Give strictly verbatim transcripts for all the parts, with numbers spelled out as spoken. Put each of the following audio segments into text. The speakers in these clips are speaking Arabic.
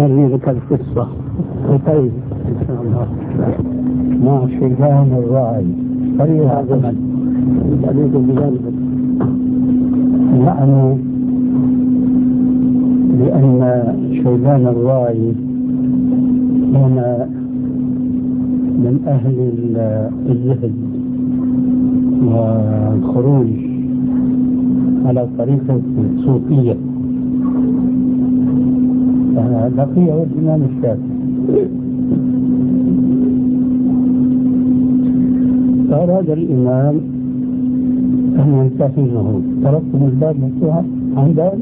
هذه لك القصة. طيب إن شاء الله مع شيبان الراعي طريق هذا عليكم بذلك يعني لأن شيبان الراعي كان من أهل الزهد والخروج على طريقة الصوفية، لقيه الإمام الشافعي فأراد الإمام أن يمتحنه. تركتم الباب مفتوحا عن ذلك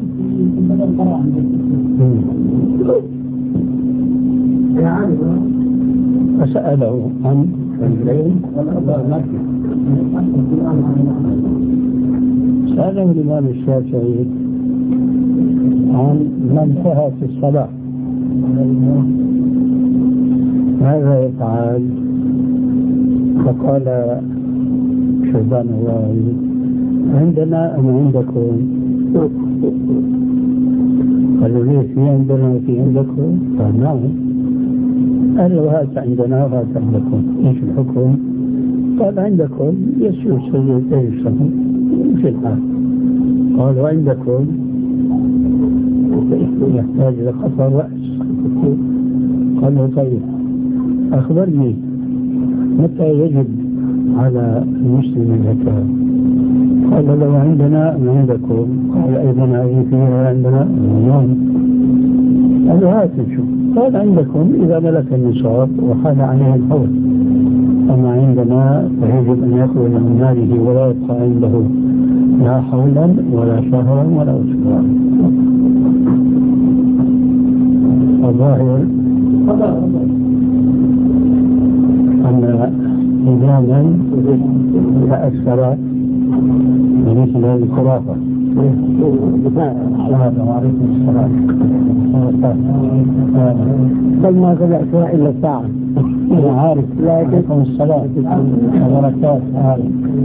فسأله عن الليل سأله الإمام الشافعي عن من انتهى في الصلاة ماذا يفعل؟ فقال شيبان الراعي عندنا أم عندكم؟ قالوا ليه في عندنا وفي عندكم؟ قال نعم. قال له هات عندنا وهات عندكم، ايش الحكم؟ قال عندكم يسوع سيد ايشهم في الحال. قال وعندكم يحتاج لقطع رأس. قال له طيب أخبرني متى يجب على المسلم الزكاة؟ قال له عندنا ما عندكم؟ قال أيضا هذه فيها عندنا نعم. قال له هات نشوف. قال عندكم إذا ملك النصاب وحال عليه الحول، أما عندنا فيجب أن يخرج من ماله ولا يبقى عنده لا حولا ولا شهرا ولا أسبوعا. الظاهر أن إماما تأثر بمثل هذه الخرافة. السلام عليكم السلام. بل ما بدأتها إلا ساعة. أنا عارف لكن الصلاة وبركات عارف.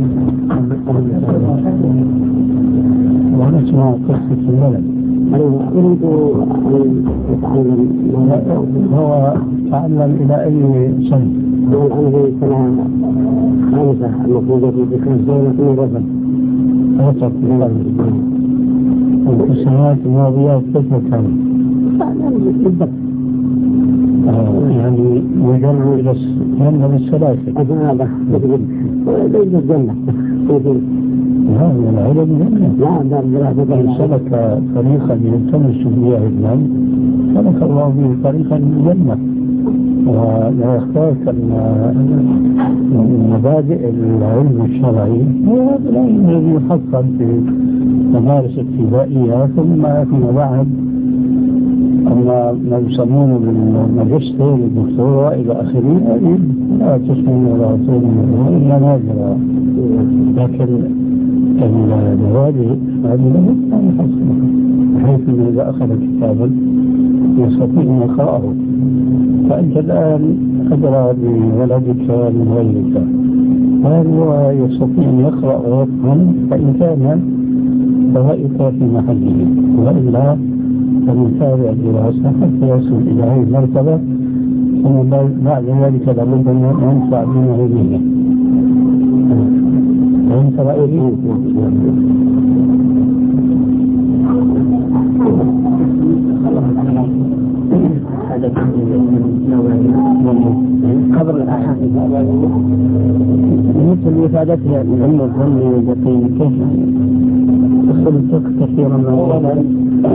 ونسمع قصة الولد. أريد أن أتعلم. هو تعلم إلى أي سنة؟ الآن في سنة خامسة المفروض في خمسين من ربع. وصف في السنوات الماضية كيف كان؟ بالضبط. يعني يجر إلى الجنة بالسلاسل. هذا ليس الجنة. لا العلم جنة. لا من سلك طريقا يلتمس به علما سلك الله به طريقا للجنة. ولا يختار من مبادئ العلم الشرعي هو هذا العلم الذي يحصل في مدارس ابتدائية ثم فيما بعد أما ما يسمونه بالماجستير والدكتوراه إلى آخره هذه لا تسمى ولا تسمى إلا نادرة، لكن المبادئ هذه لا يحصلها بحيث أنه إذا أخذ كتابا يستطيع أن يقرأه. فأنت الآن أدرى بولدك من غيرك، هل هو يستطيع أن يقرأ ويفهم؟ فإن كان فرأيك في محله، وإلا فمتابع الدراسة حتى يصل إلى هذه المرتبة، ثم بعد ذلك لابد أن ينفع من غيره. فأنت رأيك قبل الأحاديث مثل إفادتها من علم الظن واليقين كيف يدخل الفقه كثيرا من الظن.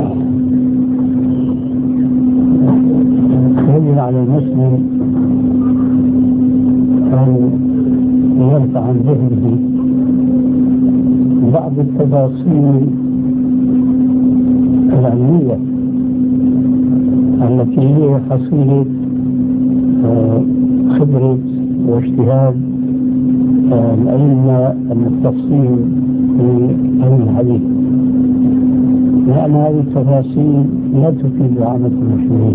يجب على المسلم أن يرفع عن ذهنه بعض التفاصيل العلمية التي هي حصيلة خبرة واجتهاد الأئمة المختصين في علم الحديث، لأن هذه التفاصيل لا تفيد عامة المسلمين.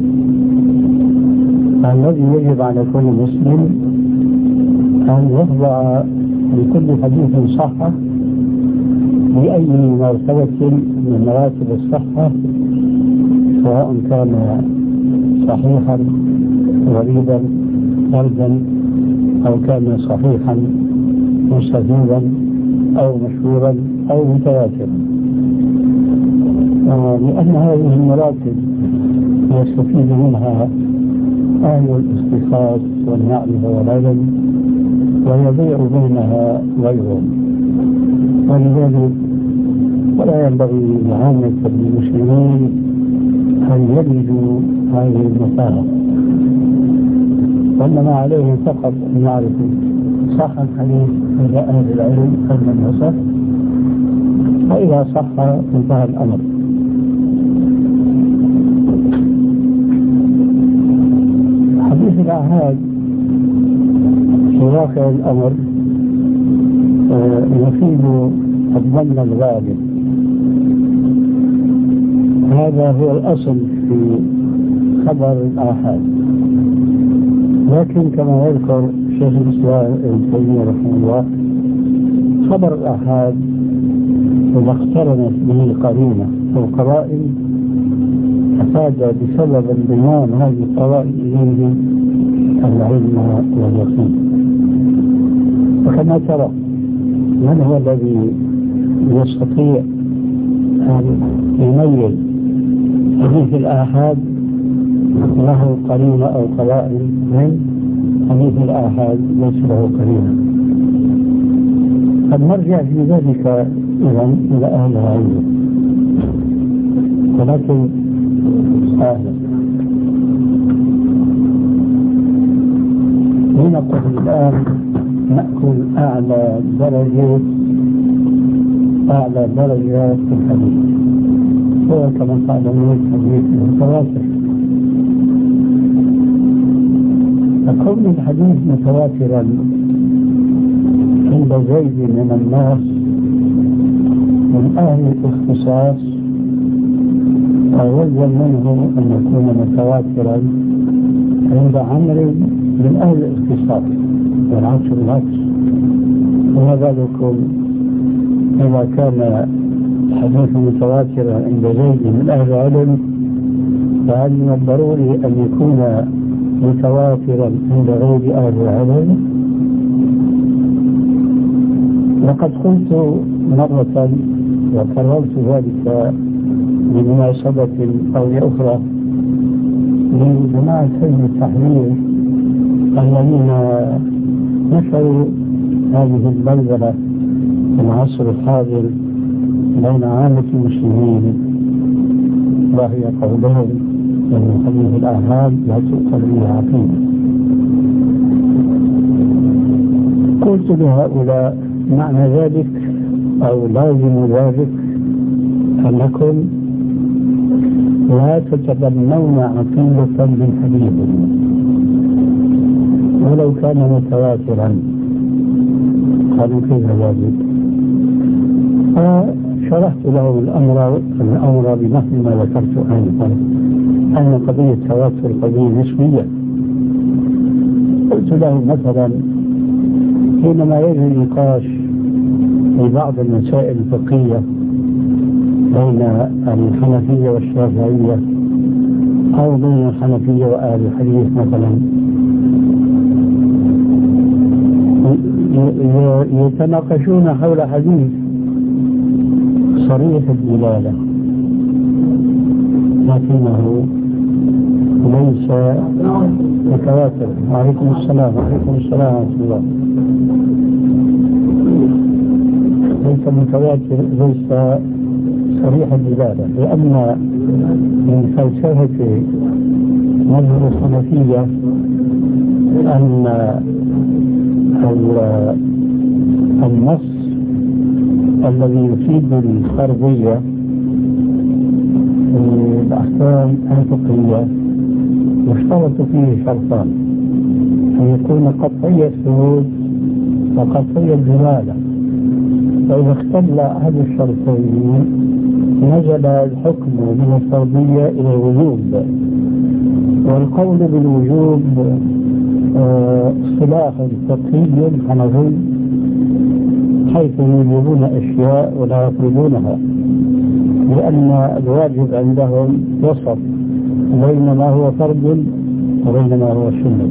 الذي يجب على كل مسلم أن يخضع لكل حديث صحة بأي مرتبة من مراتب الصحة، سواء كان صحيحا غريبا فردا، أو كان صحيحا مستفيدا أو مشهورا أو متواترا. لأن هذه المراتب يستفيد منها أهل الاختصاص والمعرفة والعلم، ويضيع بينها غيرهم. ولذلك ولا ينبغي لعامة المسلمين أن يلجوا هذه المساحة، وإنما عليهم فقط أن يعرفوا صح الحديث عند أهل العلم أم لم يصح، وإذا صح انتهى الأمر. حديث الآحاد في واقع الأمر يفيد الظن الغالب، هذا هو الأصل في خبر الآحاد. لكن كما يذكر شيخ الإسلام ابن تيمية رحمه الله، خبر الآحاد إذا اقترنت به قرينة أو قرائن أفاد بسبب انضمام هذه القرائن إليه العلم واليقين. وكما ترى من هو الذي يستطيع أن يميز حديث الآحاد له قرينة أو قرائن من حديث الآحاد ليس له قرينة؟ قد نرجع في ذلك إذن إلى أهل العلم، ولكن أهلا لنقل الآن نأكل أعلى درجة أعلى درجة في الحديث، هو كما قال من الحديث المتواتر. فكون الحديث متواترا عند زيد من الناس من أهل الاختصاص ويلزم منه أن يكون متواترا عند عمرو من أهل الاختصاص، والعكس بالعكس. وما بالكم إذا كان الحديث متواترا عند زيد من أهل العلم، فهل من الضروري أن يكون متواترا عند غير أهل العلم؟ لقد قلت مرة وكررت ذلك بمناسبة أو أخرى لجماعة حزب التحرير الذين نشروا هذه البلبلة في العصر الحاضر بين عامة المسلمين، وهي قولهم أن حديث الآحاد لا تؤخذ به عقيدة. قلت لهؤلاء معنى ذلك أو لازم ذلك أنكم لا تتبنون عقيدة من حديث ولو كان متواترا. قالوا كيف ذلك؟ فشرحت له الأمر الأمر بنحو ما ذكرت آنفا، أن قضية التواتر قضية نسبية. قلت له مثلا حينما يجري نقاش في بعض المسائل الفقهية بين الحنفية والشافعية أو بين الحنفية وأهل الحديث مثلا، يتناقشون حول حديث صريح الدلالة لكنه ليس متواتر. وعليكم السلام وعليكم السلام ورحمة الله. ليس متواتر، ليس صريح الدلالة، لأن من فلسفة مذهب الحنفية أن النص الذي يفيد الفرضية في الأحكام الفقهية يشترط فيه شرطان: أن يكون قطعي الثبوت وقطعي الدلالة. فإذا اختل أحد الشرطين نزل الحكم من الفرضية إلى الوجوب. والقول بالوجوب اصطلاح فقهي حنفي، حيث يوجبون أشياء ولا يفرضونها، لأن الواجب عندهم وسط بين ما هو فرض وبين ما هو سنة.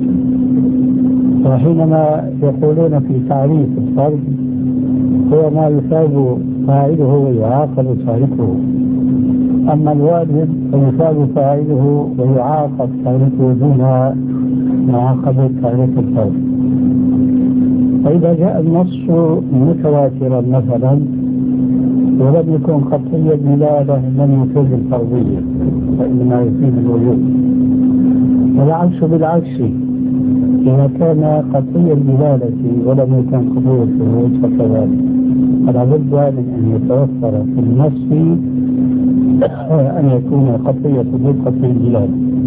وحينما يقولون في تعريف الفرض هو ما يثاب فاعله ويعاقب تاركه، أما الواجب فيثاب فاعله ويعاقب تاركه دون معاقبة تارك الفرض. فإذا جاء النص متواترا مثلا ولم يكن قطعي الدلالة لم يفيد الفرضية وإنما يفيد الوجوب، والعكس بالعكس إذا كان قطعي الدلالة ولم يكن قبول الشهود فكذلك. فلا بد من أن يتوفر في النص أن يكون قطعي الثبوت قطعي الدلالة.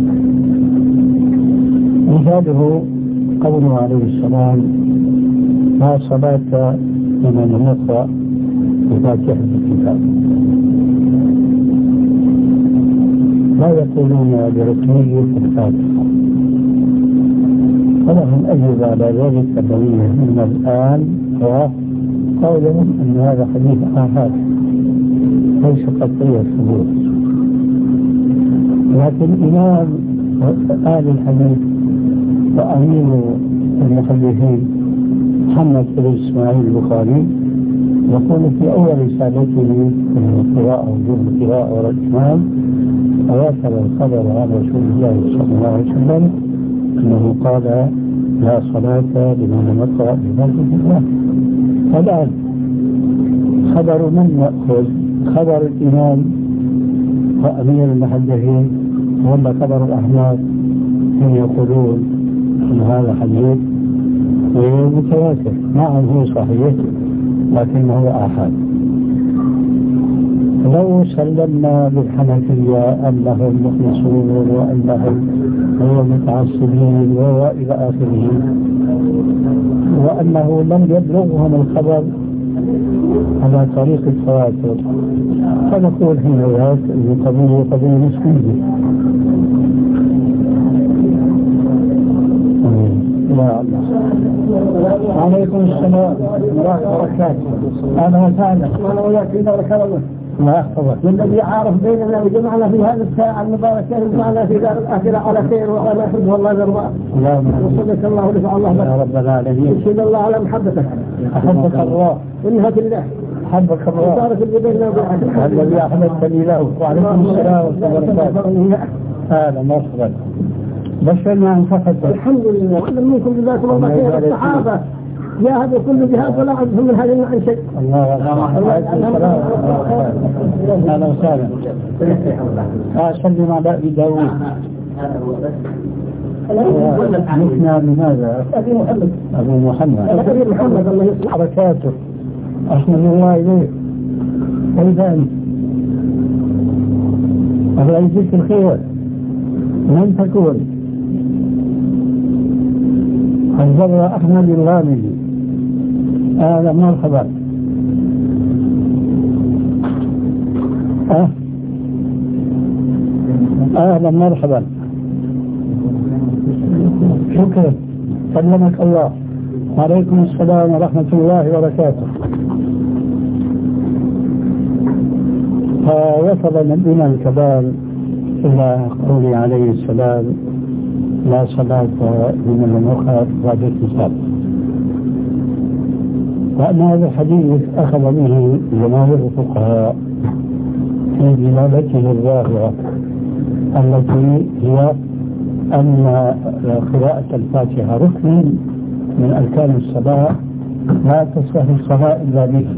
مثاله قوله عليه السلام لا صلاة لمن لم يقرأ بفاتحة الكتاب. لا يقولون بركنية الفاتحة، ولهم أجوبة على ذلك الدليل من الآن وقولهم أن هذا حديث آحاد ليس قطعي الثبوت. لكن إمام آل الحديث وأمين المحدثين محمد بن إسماعيل البخاري يقول في أول رسالته في القراءة وجوب القراءة والإتمام تواتر الخبر عن رسول الله صلى الله عليه وسلم أنه قال لا صلاة لمن لم يقرأ بفاتحة الله. الآن خبر من نأخذ؟ خبر الإمام وأمير المحدثين ولا خبر الأحناف هم يقولون أن هذا حديث متواتر؟ نعم هو صحيح لكنه آحاد. لو سلمنا بالحنفية أنهم مخلصون وأنهم هو متعصبين وإلى آخره وأنه لم يبلغهم الخبر على طريق التواتر فنقول حينئذ القضية قضية مسؤولية. عليكم السلام ورحمة الله وبركاته. أهلا وسهلا. أهلا وياك في بارك الله. ما يحفظك. والذي عارف بيننا وجمعنا في هذه الساعة المباركة وجمعنا في دار الآخرة على خير وعلى حفظه والله يرضى. اللهم وصلك الله ونفع الله بك. يا رب العالمين. إن الله على محبتك. أحبك الله. إنها بالله. أحبك الله. وبارك اللي بيننا وبينك. الذي أحببتني له. وعليكم السلام ورحمة الله وبركاته. هذا مرحبا. بشرنا عن فقط. الحمد لله. كل منكم جزاكم الله خير. الصحابة جاهدوا كل جهاد ولا عندهم من هذا عن شيء. الله أكبر. أهلا وسهلا. أسلم على أبي داود. نحن بماذا؟ أبي محمد. أبو محمد. أبي محمد الله يسلمك. حركاته. أحمد الله إليه. أيضا الله يجزيك الخير. من تكون؟ الزر أحمد الغامدي. أهلا مرحبا. أه. أهلا مرحبا. شكرا. سلمك الله. وعليكم السلام ورحمة الله وبركاته. فوصل نبينا الكبار إلى قوله عليه السلام لا صلاة لمن لم يقرأ بفاتحة الكتاب. وأن هذا الحديث أخذ به جماهير الفقهاء في دلالته الظاهرة التي هي أن قراءة الفاتحة ركن من أركان الصلاة لا تصح الصلاة إلا به.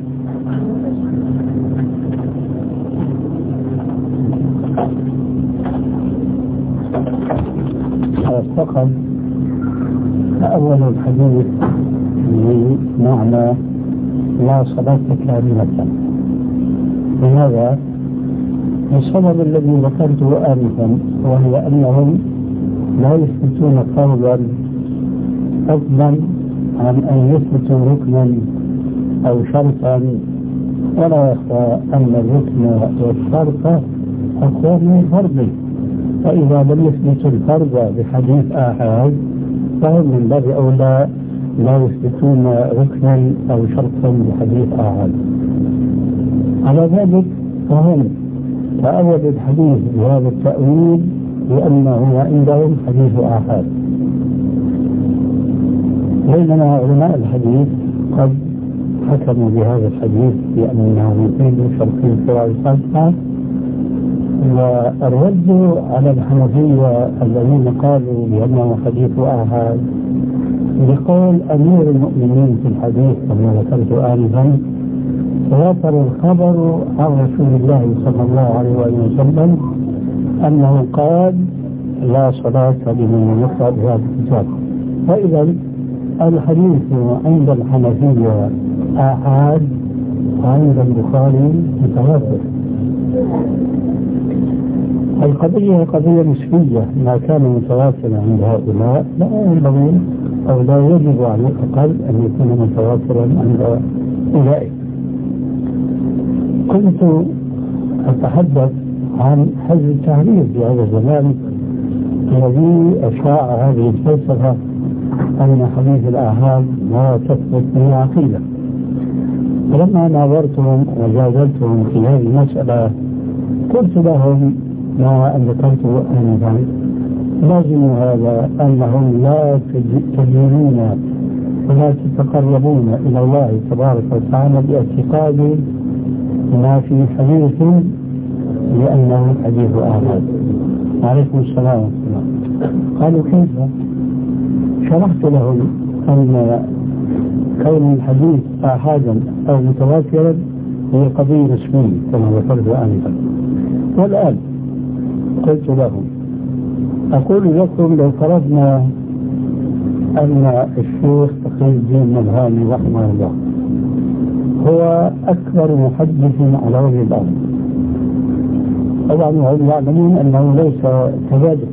فقط أول الحديث بمعنى لا صلاة كاملة. لماذا؟ السبب الذي ذكرته آنفا وهي أنهم لا يثبتون فرضا فضلا عن أن يثبتوا ركنا أو شرطا، ولا يخفى أن الركن والشرط أقوى من الفرض، فإذا لم يثبتوا الفرض بحديث آحاد فهم من باب أولى لا يثبتون ركنا أو شرطا بحديث آحاد. على ذلك فهم تأول الحديث بهذا التأويل لأنه عندهم حديث آحاد، بينما علماء الحديث قد حكموا بهذا الحديث بأنه من شرطين سواء الفاتحة. والرد على الحنفية الذين قالوا بأنه حديث آحاد بقول أمير المؤمنين في الحديث كما ذكرت آنفا، تواتر الخبر عن رسول الله صلى الله عليه وسلم أنه قال لا صلاة لمن يقرأ بهذا الكتاب. فإذا الحديث عند الحنفية آحاد وعند البخاري متواتر. القضية قضية نسبية، ما كان متواترا عند هؤلاء لا ينبغي أو لا يجب على الأقل أن يكون متواترا عند أولئك. كنت أتحدث عن حزب التحرير في هذا الزمان الذي أشاع هذه الفلسفة أن حديث الآحاد لا تثبت به عقيدة. فلما ناظرتهم وجادلتهم في هذه المسألة قلت لهم ما أن ذكرت آنفا، لازم هذا أنهم لا تدينون ولا تتقربون إلى الله تبارك وتعالى باعتقاد ما في حديث لأنه حديث آحاد. وعليكم السلام ورحمة الله. قالوا كيف؟ شرحت لهم أن كون الحديث آحادا أو متواترا هي قضية نسبية كما ذكرت آنفا. والآن قلت لهم أقول لكم لو فرضنا أن الشيخ تقي الدين الهاني رحمه الله هو أكبر محدث على وجه الأرض، طبعا هم يعلمون أنه ليس كذلك،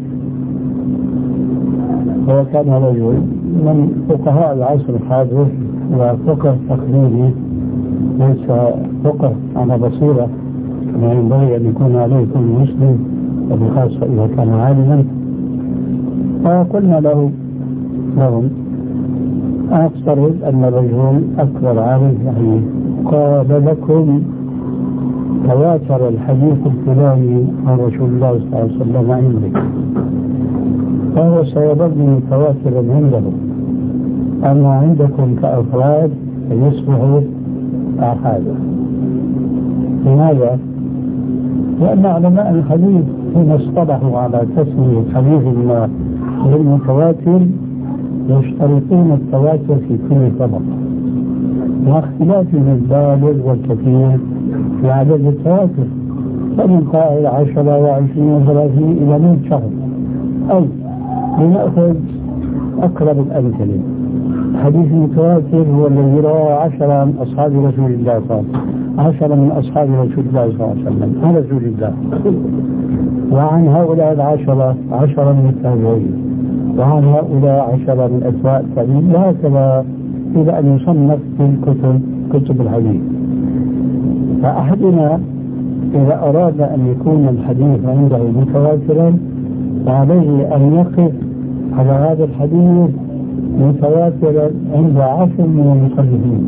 هو كان رجل من فقهاء العصر الحاضر وفقه تقليدي، ليس فقه على بصيرة كما ينبغي أن يكون عليه كل مسلم وبخاصة إذا كان عالما. فقلنا له لهم أفترض أن الرجل أكبر عالم يعني قال لكم تواتر الحديث الفلاني عن رسول الله صلى الله عليه وسلم عندك، فهو سيظل متواترا عندهم، أما عندكم كأفراد فيصبح آحادا. لماذا؟ لأن علماء الحديث حين اصطلحوا على تسمية حديث ما بالمتواتر يشترطون التواتر في كل طبقة، واختلافهم البالغ والكثير في عدد التواتر، فمن قائل عشرة وعشرين وثلاثين إلى مئة شخص. أو لنأخذ أقرب الأمثلة، الحديث المتواتر هو الذي رواه عشرة من أصحاب رسول الله صلى الله عليه وسلم، عشرة من أصحاب رسول الله صلى الله عليه وسلم عن رسول الله، وعن هؤلاء العشرة عشرة من التابعين، وعن هؤلاء عشرة من أتباع التابعين، وهكذا إلى أن يصنف في الكتب كتب الحديث. فأحدنا إذا أراد أن يكون الحديث عنده متواترا فعليه أن يقف على هذا الحديث متواترا عند عشر من المصنفين،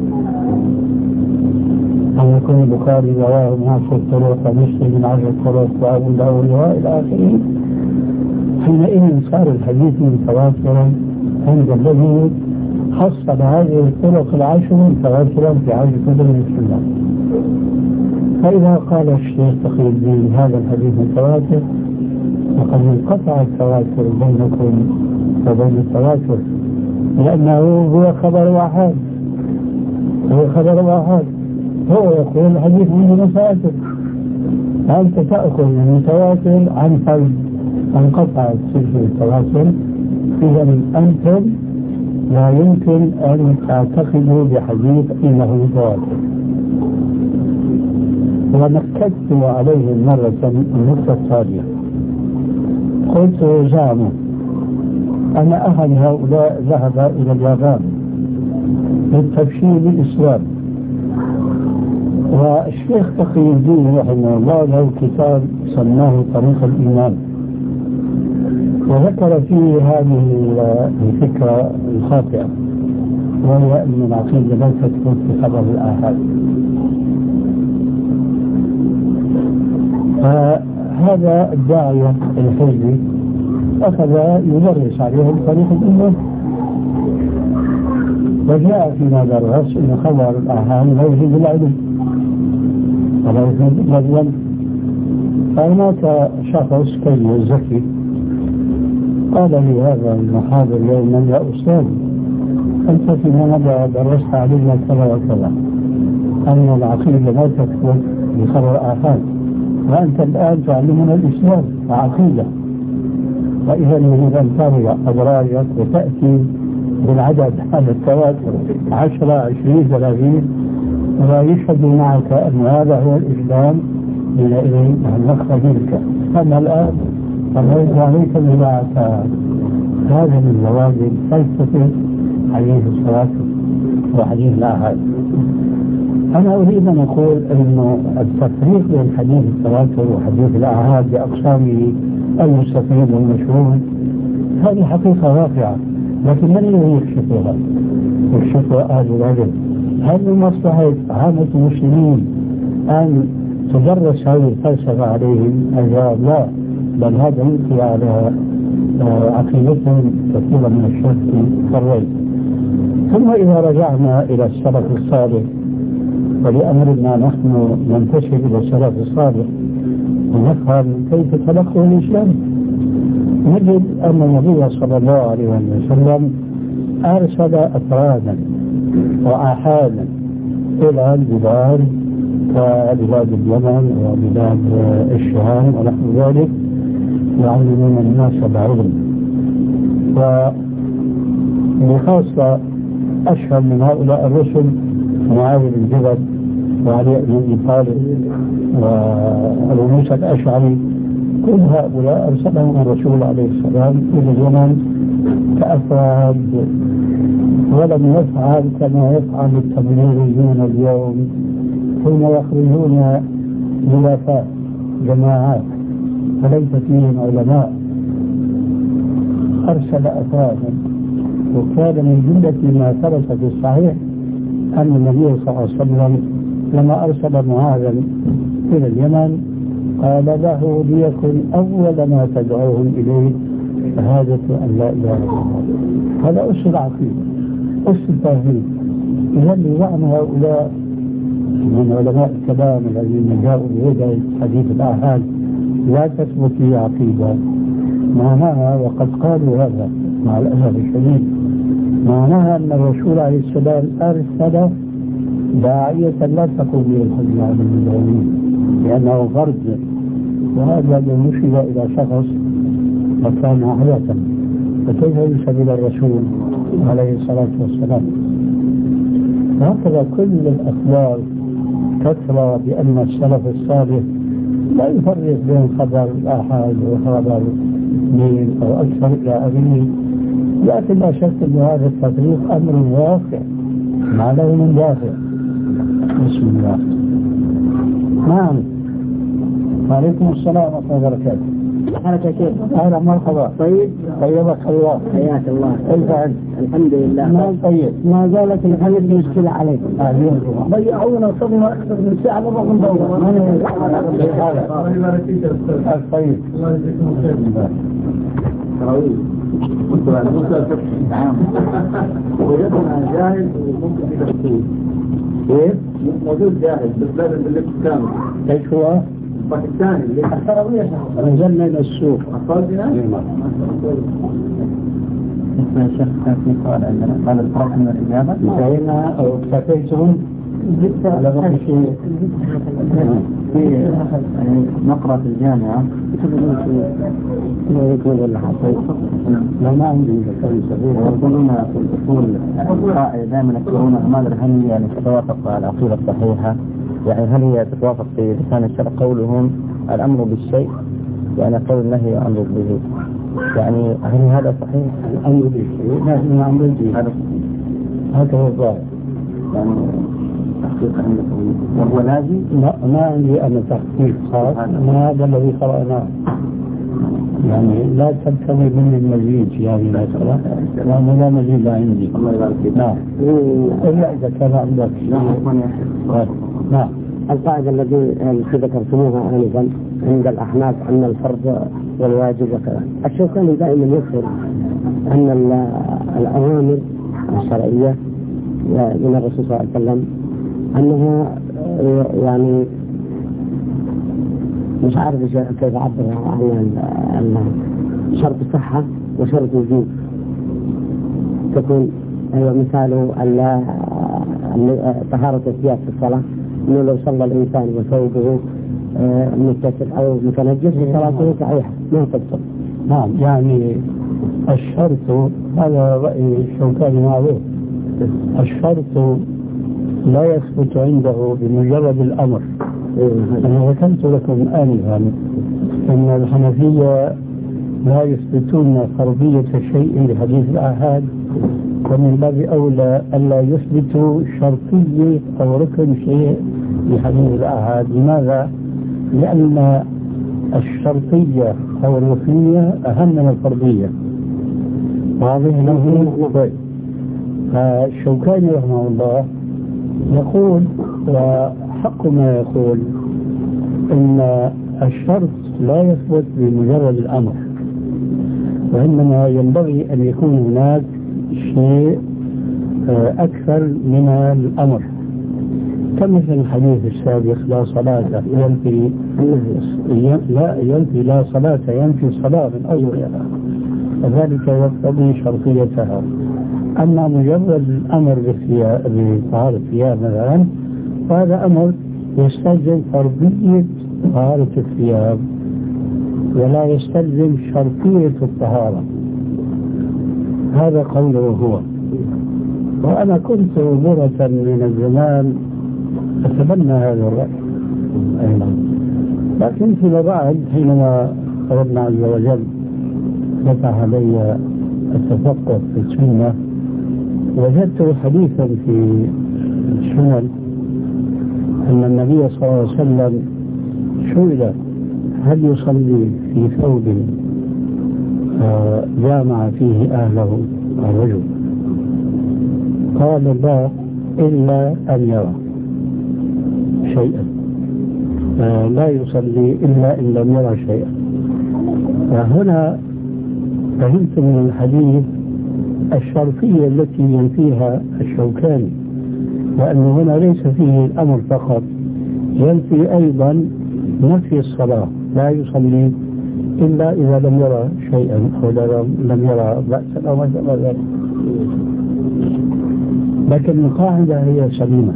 أن يكون البخاري رواه من عشر طرق ومسلم من عشر طرق وأبو داود إلى آخره. حينئذ صار الحديث متواترا عند الذي حصل هذه الطرق العشر متواترا في عشر كتب السنة. فإذا قال الشيخ تقي الدين هذا الحديث متواتر فقد انقطع التواتر بينكم وبين التواتر، لأنه هو خبر واحد، هو خبر واحد، هو يقول الحديث منه متواتر، أنت تأخذ المتواتر عن فرد انقطع سلسلة التواتر. إذا أنتم لا يمكن أن تعتقدوا بحديث إنه متواتر. ونكدت عليه مرة النقطة التالية، قلت زعموا أن أحد هؤلاء ذهب إلى اليابان للتبشير بالإسلام، والشيخ تقي الدين رحمه الله له كتاب سماه طريق الإيمان، وذكر فيه هذه الفكرة الخاطئة، وهي أن العقيدة لا تثبت في خبر الآحاد. فهذا الداعية الحزبي أخذ يدرس عليهم طريق الأمة. وجاء فيما درس أن خبر الآحاد لا يفيد العلم ولا يفيد العلم. فهناك شخص كيس ذكي قال لي هذا المحاضر يوما: يا أستاذ، أنت فيما مضى درست علينا كذا وكذا أن العقيدة لا تثبت بخبر الآحاد، وأنت الآن تعلمنا الإسلام وعقيدة، وإذا يجب أن ترجع أدراجك وتأتي بالعدد على التواتر عشرة عشرين ثلاثين ولا يشهد معك أن هذا هو الإسلام حينئذ نخرج منك. أما الآن فليس عليك بضاعة هذا من زواج فلسفة حديث الصلاة وحديث الآحاد. أنا أريد أن أقول أن التفريق بين حديث التواتر وحديث الآحاد بأقسامه المستفيد والمشهور هذه حقيقة واقعة، لكن من الذي يكشفها؟ يكشفها أهل العلم. هل من مصلحة عامة المسلمين أن تدرس هذه الفلسفة عليهم؟ الجواب لا، بل هذا ينفي على عقيدتهم كثيرا من الشك والريب. ثم إذا رجعنا إلى السلف الصالح، ولأمرنا نحن ننتسب إلى السلف الصالح ونفهم كيف تلقوا الإسلام، نجد أن النبي صلى الله عليه وسلم أرسل أفرادا وآحادا إلى البلاد كبلاد اليمن وبلاد الشام ونحو ذلك يعلمون الناس العلم. وبخاصة أشهر من هؤلاء الرسل معاذ بن جبل وعلي بن أبي طالب وأبو موسى الأشعري، كل هؤلاء أرسلهم الرسول عليه السلام إلى اليمن كأفراد، ولم يفعل كما يفعل التبليغيون اليوم حين يخرجون ملافات جماعات فليس فيهم علماء. أرسل أفرادا، وكان من جملة ما ثبت في الصحيح أن النبي صلى الله عليه وسلم لما أرسل معاذا إلى اليمن قال له: ليكن أول ما تدعوهم إليه شهادة أن لا إله إلا الله. هذا أس العقيدة، أس التوحيد. إذا لزعم هؤلاء من علماء الكلام الذين جاءوا بهذا حديث الآحاد لا تثبت فيه عقيدة، معناها وقد قالوا هذا مع الأسف الشديد، معناها أن الرسول عليه السلام أرسل داعية لا تقوم به الحج على المدعوين لأنه فرد، وهذا يشير إلى شخص وكان حياة، فكيف يرسل إلى الرسول عليه الصلاة والسلام؟ وهكذا كل الأخبار تترى بأن السلف الصالح لا يفرق بين خبر الآحاد وخبر اثنين أو أكثر إلى آخره، لكن لا شك أن هذا التفريق أمر واقع ما له من دافع. بسم الله. نعم. وعليكم السلام ورحمة الله وبركاته. حالك كيف؟ أهلا مرحبا. طيب. طيبك الله. حياك الله. كيف أنت؟ الحمد لله. ما طيب. ما زالت الحمد مشكلة عليكم. أهلين. ضيعونا صدمة أكثر من ساعة نبغى ندور. طيب. الله يجزيكم خير. تراويح. وجدنا جاهز وممكن في تفصيل. كيف؟ موجود جاهز بس لازم باللبس كامل. ايش هو؟ الباكستاني اللي التراويح. نزلنا إلى السوق. أصلنا؟ نعم. يا شيخ كان في سؤال عندنا، قال الفرق من الإجابة؟ انتهينا أو اكتفيتم؟ على بقي شيء. في يعني نقرأ في الجامعة لا يكون ولا حصيت. لا ما عندي كان سبيل. يقولون في الأصول قاعدة دائما يذكرون ما أدري هل يعني تتوافق مع العقيدة الصحيحة، يعني هل هي تتوافق في لسان الشرع قولهم الأمر بالشيء يعني قول النهي وأمر به، يعني هل هذا صحيح؟ الأمر بالشيء نهي وأمر به، هذا هو الظاهر. يعني تحقيق عندكم وهو لازم؟ لا ما عندي أنا تحقيق خاص، ما هذا الذي قرأناه، يعني لا تبتغي من المزيد في هذه المسألة، لأنه لا مزيد عندي. الله يبارك فيك. نعم. إلا إذا كان عندك. نعم. نعم. القاعدة التي ذكرتموها آنفا عند الأحناف أن الفرض والواجب وكذا، الشوكاني دائما يذكر أن الأوامر الشرعية من الرسول صلى الله عليه وسلم أنها يعني مش عارف كيف أعبر عن شرط صحة وشرط وجوب. تكون مثاله طهارة الثياب في الصلاة، إنه لو صلى الإنسان وثوبه متصل أو متنجس صلاته صحيحة ما تبطل. نعم، يعني الشرط هذا رأي الشوكاني معروف، الشرط لا يثبت عنده بمجرد الأمر. أنا ذكرت لكم آنفا أن الحنفية لا يثبتون فرضية شيء لحديث الآحاد، ومن باب أولى ألا يثبتوا شرطية أو ركن شيء لحديث الآحاد. لماذا؟ لأن الشرطية أو الركنية أهم من الفرضية. واضح له؟ طيب، فالشوكاني رحمه الله يقول وحق ما يقول إن الشرط لا يثبت بمجرد الأمر، وإنما ينبغي أن يكون هناك شيء أكثر من الأمر، كمثل الحديث السابق لا صلاة ينفي لا ينفي لا صلاة ينفي الصلاة من أولها، وذلك يقتضي شرطيتها. أما مجرد الأمر بطهارة الثياب مثلا فهذا أمر يستلزم فرضية طهارة الثياب ولا يستلزم شرطية الطهارة. هذا قوله هو. وأنا كنت مرة من الزمان أتبنى هذا الرأي أيضا، لكن فيما بعد حينما ربنا عز وجل فتح علي التفقه في السنة وجدت حديثا في السنن أن النبي صلى الله عليه وسلم سئل هل يصلي في ثوب جامع فيه أهله الرجل؟ قال لا إلا أن يرى شيئا، لا يصلي إلا إن لم يرى شيئا. فهنا فهمت من الحديث الشرطية التي ينفيها الشوكاني، لأنه هنا ليس فيه الأمر فقط، ينفي أيضا نفي الصلاة، لا يصلي إلا إذا لم يرى شيئا أو لم يرى بأسا أو ما شابه ذلك. لكن القاعدة هي سليمة،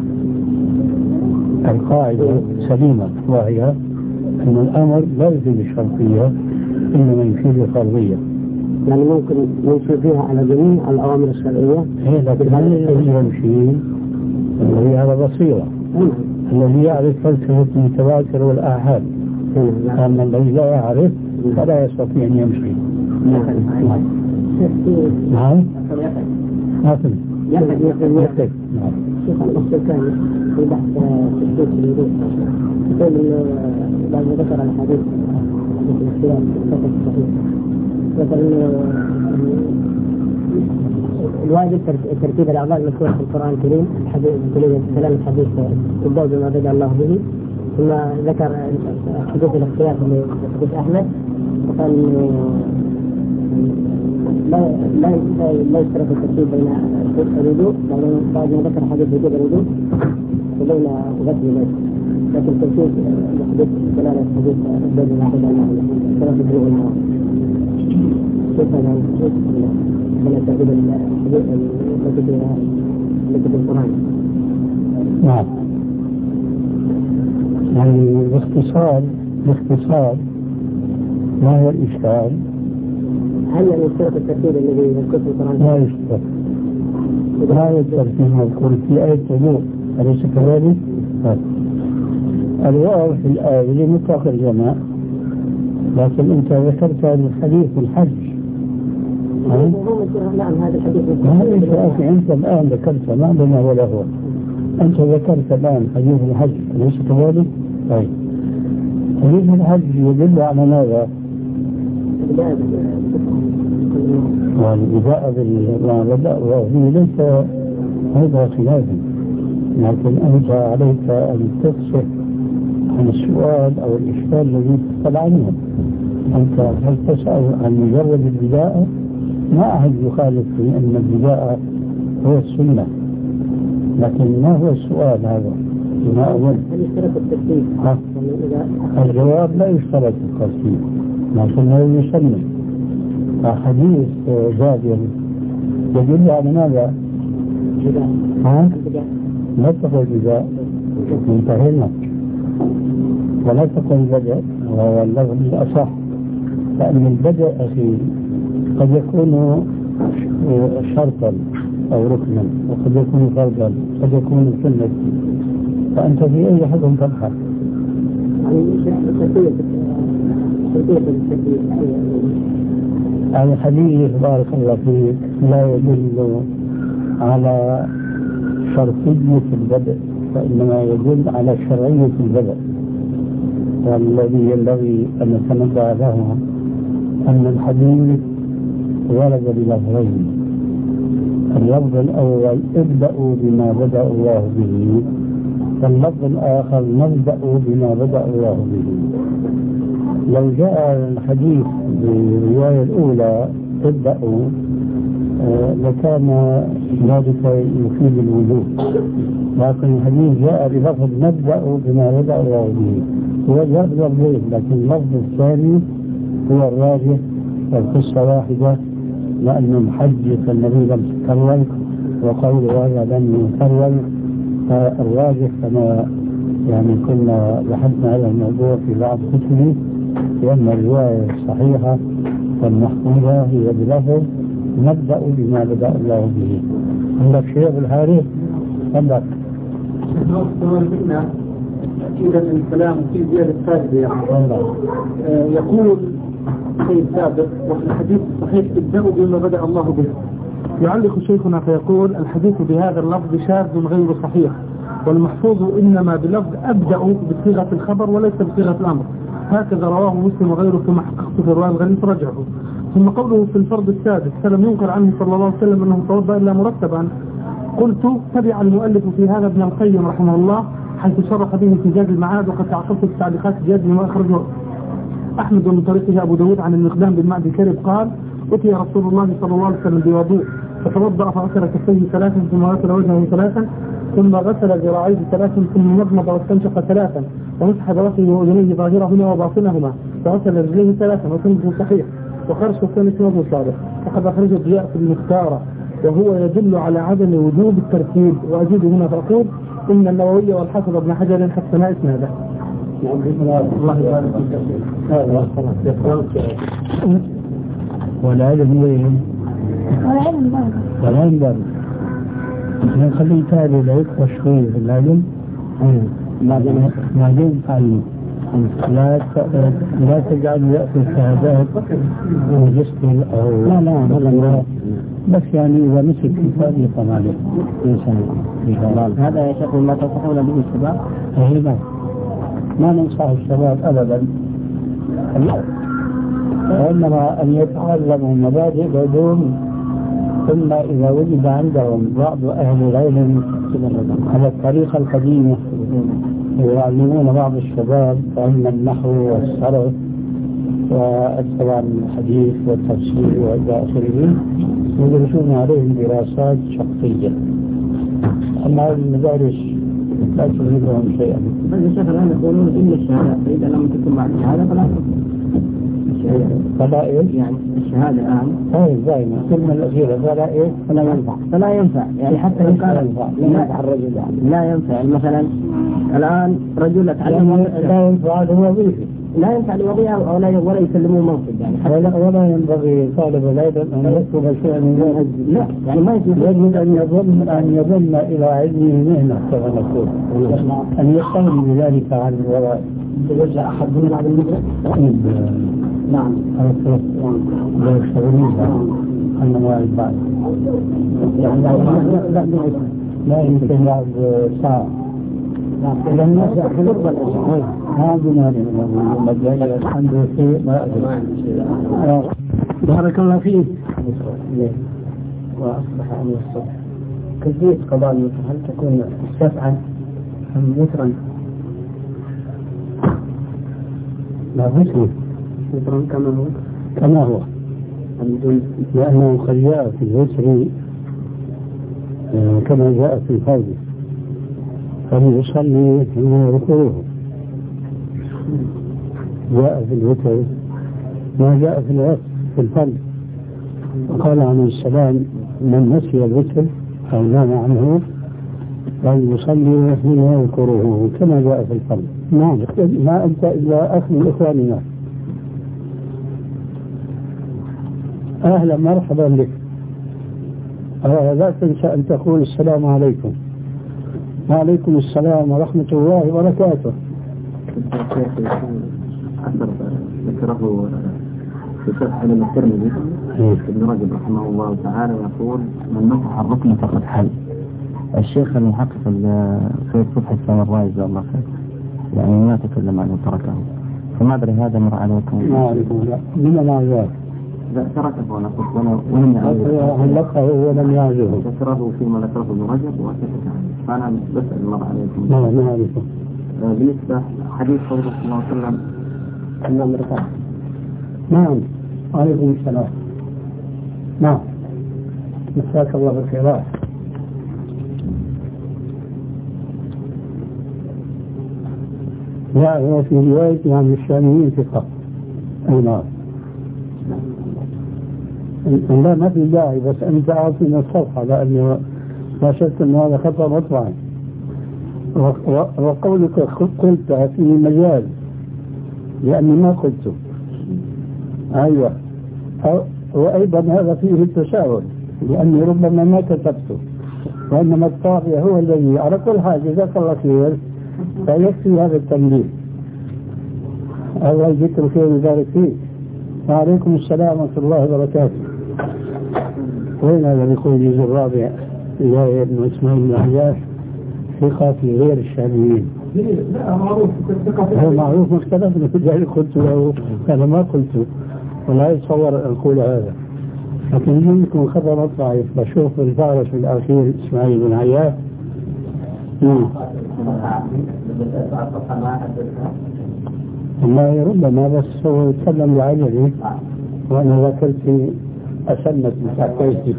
القاعدة سليمة، وهي أن الأمر لا يفيد الشرطية إنما يفيد الفرضية. يعني ممكن نمشي فيها على جميع الأوامر الشرعية، هي لكن الذي يمشي الذي على بصيرة، الذي يعرف فلسفة المتواتر والآحاد، أما الذي لا يعرف فلا يستطيع أن يمشي. نعم، نعم، يحتاج يحتاج نعم. شيخ الشوكاني في بحث تشكيك الوضوء يقول بعد ما ذكر الحديث حديث الاختلاف في الصحيح، ذكر انه الواجب ترتيب الاعضاء المذكوره في القران الكريم، الحديث كلام الحديث يبدأ بما بدأ الله به، ثم ذكر حديث الاختلاف اللي حديث احمد وقال لا لا لا يشترط الترتيب بين الوضوء، لأنه بعد ما ذكر حديث وجوب الوضوء وبين غسل اليد، لكن الترتيب حديث دلالة حديث الدليل واحد على ثلاث بلوغ المرأة. كيف هذا الحديث من الترتيب الحديث التي التي في القرآن؟ نعم، يعني باختصار باختصار ما هو الإشكال؟ هل يشترط الترتيب الذي يذكر في القرآن؟ لا يشترط، لا الترتيب مذكور في آية الوضوء، أليس كذلك؟ الواو في الآية مطلق الجماع، لكن أنت ذكرت الحديث الحج. نعم، هذا الحديث. ما ليس أخي، أنت الآن ذكرت ما بنا ولا هو، أنت ذكرت الآن حديث الحج، أليس كذلك؟ طيب، حديث الحج يدل على ماذا؟ والإباءة بالوضاء وهي ليس هذا خلافا، لكن أنت عليك أن تفصح عن السؤال أو الإشكال الذي تسأل عنه. أنت هل تسأل عن مجرد البداءة؟ ما أحد يخالف في أن البداءة هو السنة، لكن ما هو السؤال هذا؟ ما أظن هل يشترط الترتيب؟ الجواب لا يشترط الترتيب، لكنه يسمى. حديث جابر يدل على ماذا؟ ها؟ لا تقل بداء، انتهينا. ولا تقل بدء، وهو اللفظ الأصح، لأن البدء أخي قد يكون شرطا أو ركنا، وقد يكون فرضا، قد يكون سنة، فأنت في أي حكم تبحث؟ يعني الحديث بارك الله فيك لا يدل على شرطية البدء، فإنما يدل على شرعية البدء. والذي ينبغي أن نتنبه له أن الحديث ورد بلفظين. اللفظ الأول ابدأوا بما بدأ الله به، واللفظ الآخر نبدأ بما بدأ الله به. لو جاء الحديث بالرواية الأولى ابدأوا آه لكان ذلك يفيد الوجوب، لكن الحديث جاء بلفظ نبدأ بما بدأ الله به، هو جاء بلفظين، لكن اللفظ الثاني هو الراجح والقصة واحدة، لأن الحج النبي لم يتكرر وقول هذا لم يتكرر، فالراجح كما يعني كنا بحثنا على الموضوع في بعض كتبه، لأن الرواية الصحيحة والمحفوظة هي بلفظ نبدأ بما بدأ الله به. عندك شيء بالحارث؟ عندك أكيدا من الكلام في زيادة فائدة يعني. آه يقول سيد سابق وفي الحديث الصحيح ابدأوا بما بدأ الله به. يعلق شيخنا فيقول الحديث بهذا اللفظ شاذ غير صحيح، والمحفوظ إنما بلفظ أبدأوا بصيغة الخبر وليس بصيغة الأمر، هكذا رواه مسلم وغيره كما حققت في الرواية الغريب رجعه. ثم قوله في الفرض السادس فلم ينقل عنه صلى الله عليه وسلم أنه توضأ إلا مرتبا. قلت تبع المؤلف في هذا ابن القيم رحمه الله حيث شرح به في زاد المعاد، وقد تعقبت التعليقات زياد ما أخرجه أحمد من طريقه أبو داود عن المقدام بن معدي كرب قال أتي رسول الله صلى الله عليه وسلم بوضوء فتوضأ فغسل كفيه ثلاثا ثم غسل وجهه ثلاثا ثم غسل ذراعيه ثلاثا ثم مضمض واستنشق ثلاثا ومسح براسه وأذنيه ظاهرهما وباطنهما وغسل رجليه ثلاثا وسنده صحيح وخرج الثاني سنده صالح، وقد أخرجه ضياء في المختارة وهو يدل على عدم وجوب الترتيب. وأزيد هنا فأقول إن النووي والحافظ ابن حجر حسنا اسناده. الله يبارك فيك. والعلم وين؟ والعلم بارك. والعلم بارك. نخلي تالي لك وشوي في العلم. بعدين بعدين تعلم. لا لا تجعل يأتي الشهادات ويجسد أو لا لا لا بس يعني إذا مسك كتاب يقام عليه إنسان. هذا يا شيخ ما تنصحون به الشباب؟ أيضا ما ننصح الشباب أبدا، وإنما أن يتعلموا مبادئ بدون، ثم إذا وجد عندهم بعض أهل العلم على الطريقة القديمة يعلمون بعض الشباب علم النحو والصرف وطبعا الحديث والتفسير وإلى آخره، يدرسون عليهم دراسات شخصية. أما المدارس لا تفيدهم شيئا. بس الشيخ الآن يقولون إن الشهادة فإذا لم تكن مع الشهادة فلا فلا إيه؟ يعني الشهادة الآن هاي دائما الكلمة الأخيرة فلا إيه؟ فلا ينفع فلا ينفع يعني حتى لو كان لا ينفع الرجل يعني. لا ينفع يعني مثلا الآن رجل يتعلم لا ينفع الوظيفة، لا ينفع الوظيفة ولا ولا يسلمون منصب يعني ولا ولا ينبغي طالب العلم أن يكتب شيئا من لا يعني ما يجوز يجب أن يظن أن يظن إلى علمه مهنة كما نقول، أن يستغني بذلك عن الوظائف. يرجع أحد من هذا المدرسة؟ نعم. لا يشتغلون عن أنواع البعض. يعني لا لا يمكن بعد ساعة. إذا الناس يحضر هذا مجال الحمد لله ما أدري. بارك الله فيك. وأصبح أن الصبح كيفية قضاء الوتر هل تكون شفعا أم وترا؟ لا مثله كما هو كما هو، لأنه قد جاء في الوتر كما جاء في الفرض فليصلي حين يذكره. جاء في الوتر ما جاء في الوتر في الفرض، وقال عليه السلام من نسي الوتر أو نام عنه فليصلي حين يذكره كما جاء في الفرض. نعم، ما أنت إلا أخ من إخواننا. أهلا مرحبا بك. آه لا تنسى أن تقول السلام عليكم. وعليكم السلام ورحمة الله وبركاته. ذكره في شرح علم الترمذي ابن رجب رحمه الله تعالى يقول من مسح الركن فقد حل. الشيخ المحقق في فتح السمراء جزاه الله خير يعني ما تكلم عنه تركه، فما أدري هذا مر عليكم؟ ما أعرفه، لا من معذور لا تركه أنا قلت ولم يعزه علقه ولم يعزه، ذكره فيما ذكره ابن رجب وسكت عنه، فأنا بسأل مر عليكم. لا ما أعرفه. بالنسبة حديث قوله صلى الله عليه وسلم النعم رفع. نعم عليكم السلام. نعم مساك الله بالخيرات. لا هو في رواية عن الشاميين ثقة. أي نعم. لا ما في داعي، بس أنت أعطينا الصفحة لأنه ما شفت أن هذا خطأ مطبعا، وقولك قلت في مجال لأني ما قلته. أيوة، وأيضا هذا فيه التساؤل لأني ربما ما كتبته، وإنما الطابع هو الذي على كل حال. جزاك الله خير، فيكفي هذا التنبيه. الله يجزيك الخير ويبارك فيك. وعليكم السلام ورحمة الله وبركاته. وين هذا يقول الجزء الرابع رواية ابن إسماعيل بن عياش ثقة في غير الشاميين؟ لا معروف هو معروف، مختلف. لذلك قلت له أنا ما قلت ولا يتصور أن أقول هذا، لكن يمكن خبر ضعيف. بشوف الفارس في الأخير إسماعيل بن عياش. والله ربما، بس هو يتكلم بعجله وأنا ذكرت أسنت مساكيتي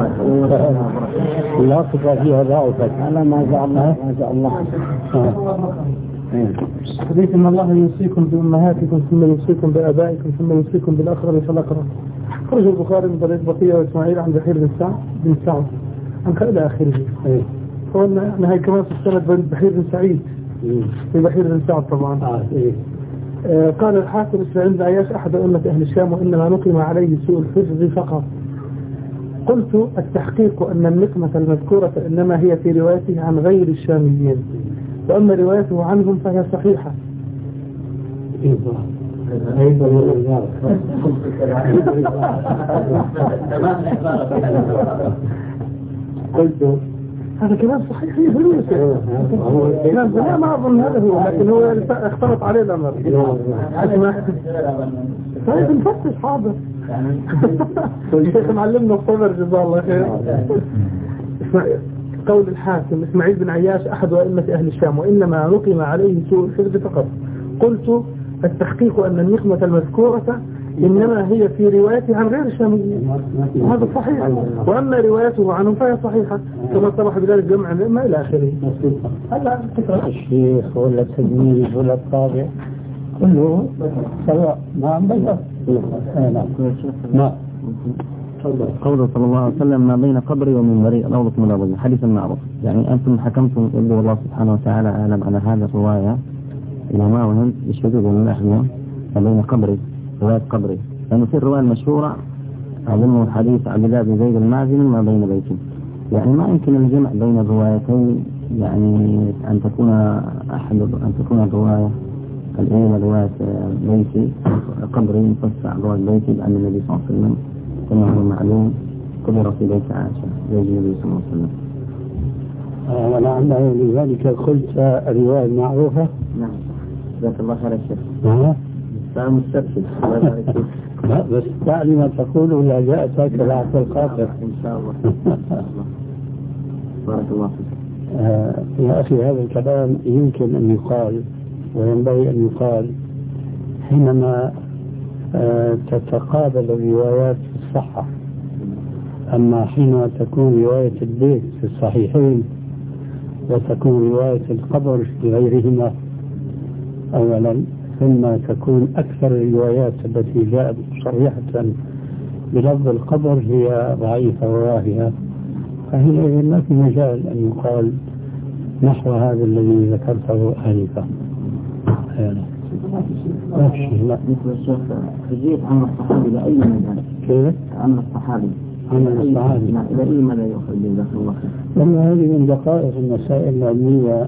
اللاقطة فيها ضعفت. أنا ما شاء الله ما شاء الله. حديث إن الله يوصيكم بأمهاتكم ثم يوصيكم بآبائكم ثم يوصيكم بالأقرب فالأقرب. خرج البخاري من طريق بقية وإسماعيل عن بحير بن سعد بن سعد عن إلى آخره. قلنا يعني هاي كمان في السند بين بحير بن سعيد في بحير بن سعد طبعا. آه قال الحاكم إسماعيل بن عياش أحد أئمة أهل الشام وإنما نقم عليه سوء الحفظ فقط. قلت التحقيق أن النقمة المذكورة إنما هي في روايته عن غير الشاميين، وأما روايته عنهم فهي صحيحة. قلت هذا كلام صحيح لا ما أظن هذا هو، لكن هو اختلط عليه الأمر. طيب نفتش حاضر. الشيخ معلمنا الصبر جزاه الله خير. قول الحاكم إسماعيل بن عياش أحد أئمة أهل الشام وإنما نقم عليه سوء الحفظ فقط. قلت التحقيق أن النقمة المذكورة إنما هي في روايته عن غير الشاميين، وهذا صحيح. وأما روايته عنهم فهي صحيحة كما صرح بذلك جمع ما إلى آخره. هذا الشيخ ولا التجميل ولا الطابع كله سواء. نعم بشر. نعم. قوله صلى الله عليه وسلم ما بين قبري ومنبري روضة من رياض الجنة، حديث معروف. يعني أنتم حكمتم يقول الله سبحانه وتعالى أعلم على هذه الرواية إلى ما وهم يشهدوا من الأحيان ما بين قبري رواية قبري، لأنه في الرواية المشهورة أظن حديث عبد الله بن زيد المازني ما بين بيتي. يعني ما يمكن الجمع بين الروايتين، يعني أن تكون أحد أن تكون الرواية الأولى رواية بيتي قبري مفسر رواية بيتي بأن النبي صلى الله عليه وسلم كما هو معلوم قبر في بيت عائشة زي النبي صلى الله عليه وسلم. ولعله لذلك قلت الرواية المعروفة. نعم جزاك الله خير الشيخ. نعم سلام مستبشر. لا بس تعلم ما تقول ولا جاءتك العفو القاطر إن شاء الله. بارك الله فيك. يا أخي هذا الكلام يمكن أن يقال وينبغي أن يقال، حينما تتقابل الروايات في الصحة. أما حينما تكون رواية البيت في الصحيحين وتكون رواية القبر في غيرهما أولا، ثم تكون أكثر الروايات التي جاءت صريحة بلفظ القبر هي ضعيفة وواهية، فهي ما في مجال أن يقال نحو هذا الذي ذكرته آنفا. لا شيء لا مثل الشيخ تجيب عن الصحابي لأي مجال. كيف؟ عن الصحابي. عن الصحابي. نعم إلى أي مدى يؤخذ جزاك الله خير. لأن هذه من دقائق المسائل العلمية.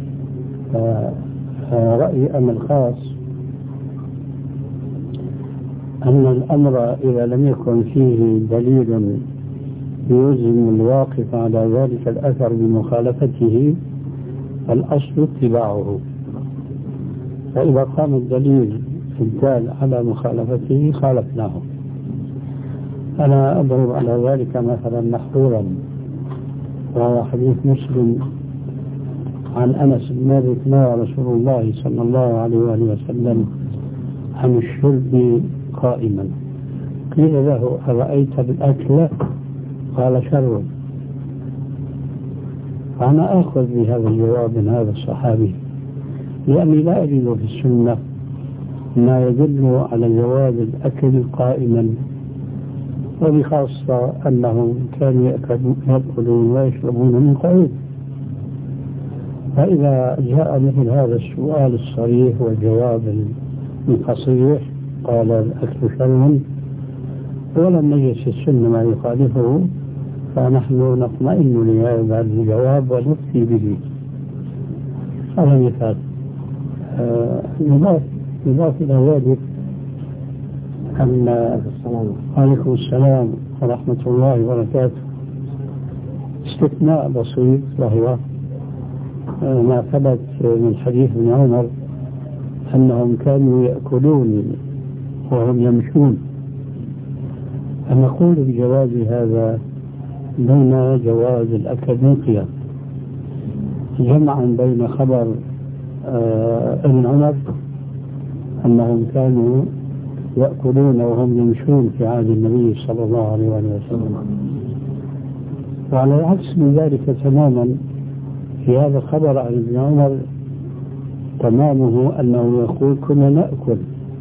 رأيي أنا الخاص أن الأمر إذا لم يكن فيه دليل يلزم الواقف على ذلك الأثر بمخالفته الأصل اتباعه، فإذا قام الدليل الدال على مخالفته خالفناه. أنا أضرب على ذلك مثلا محظورا، وهو حديث مسلم عن أنس بن مالك نهى رسول الله صلى الله عليه وآله وسلم عن الشرب قائما. قيل له أرأيت بالأكل؟ قال شر. فأنا أخذ بهذا الجواب من هذا الصحابي، لأني لا أجد في السنة ما يدل على جواز الأكل قائما، وبخاصة أنهم كانوا يأكلون ويشربون من قعود. فإذا جاء مثل هذا السؤال الصريح والجواب الفصيح قال الأكل شر ولم نجد في السنة ما يخالفه، فنحن نطمئن لهذا الجواب ونفتي به. هذا مثال. يضاف يضاف إلى ذلك أن عليكم السلام ورحمة الله وبركاته استثناء بسيط، وهو ما ثبت من حديث ابن عمر أنهم كانوا يأكلون وهم يمشون. فنقول بجواز هذا دون جواز الأكل من قيام، جمعا بين خبر ابن عمر أنهم كانوا يأكلون وهم يمشون في عهد النبي صلى الله عليه وسلم، وعلى العكس من ذلك تماما في هذا الخبر عن ابن عمر تمامه أنه يقول كنا نأكل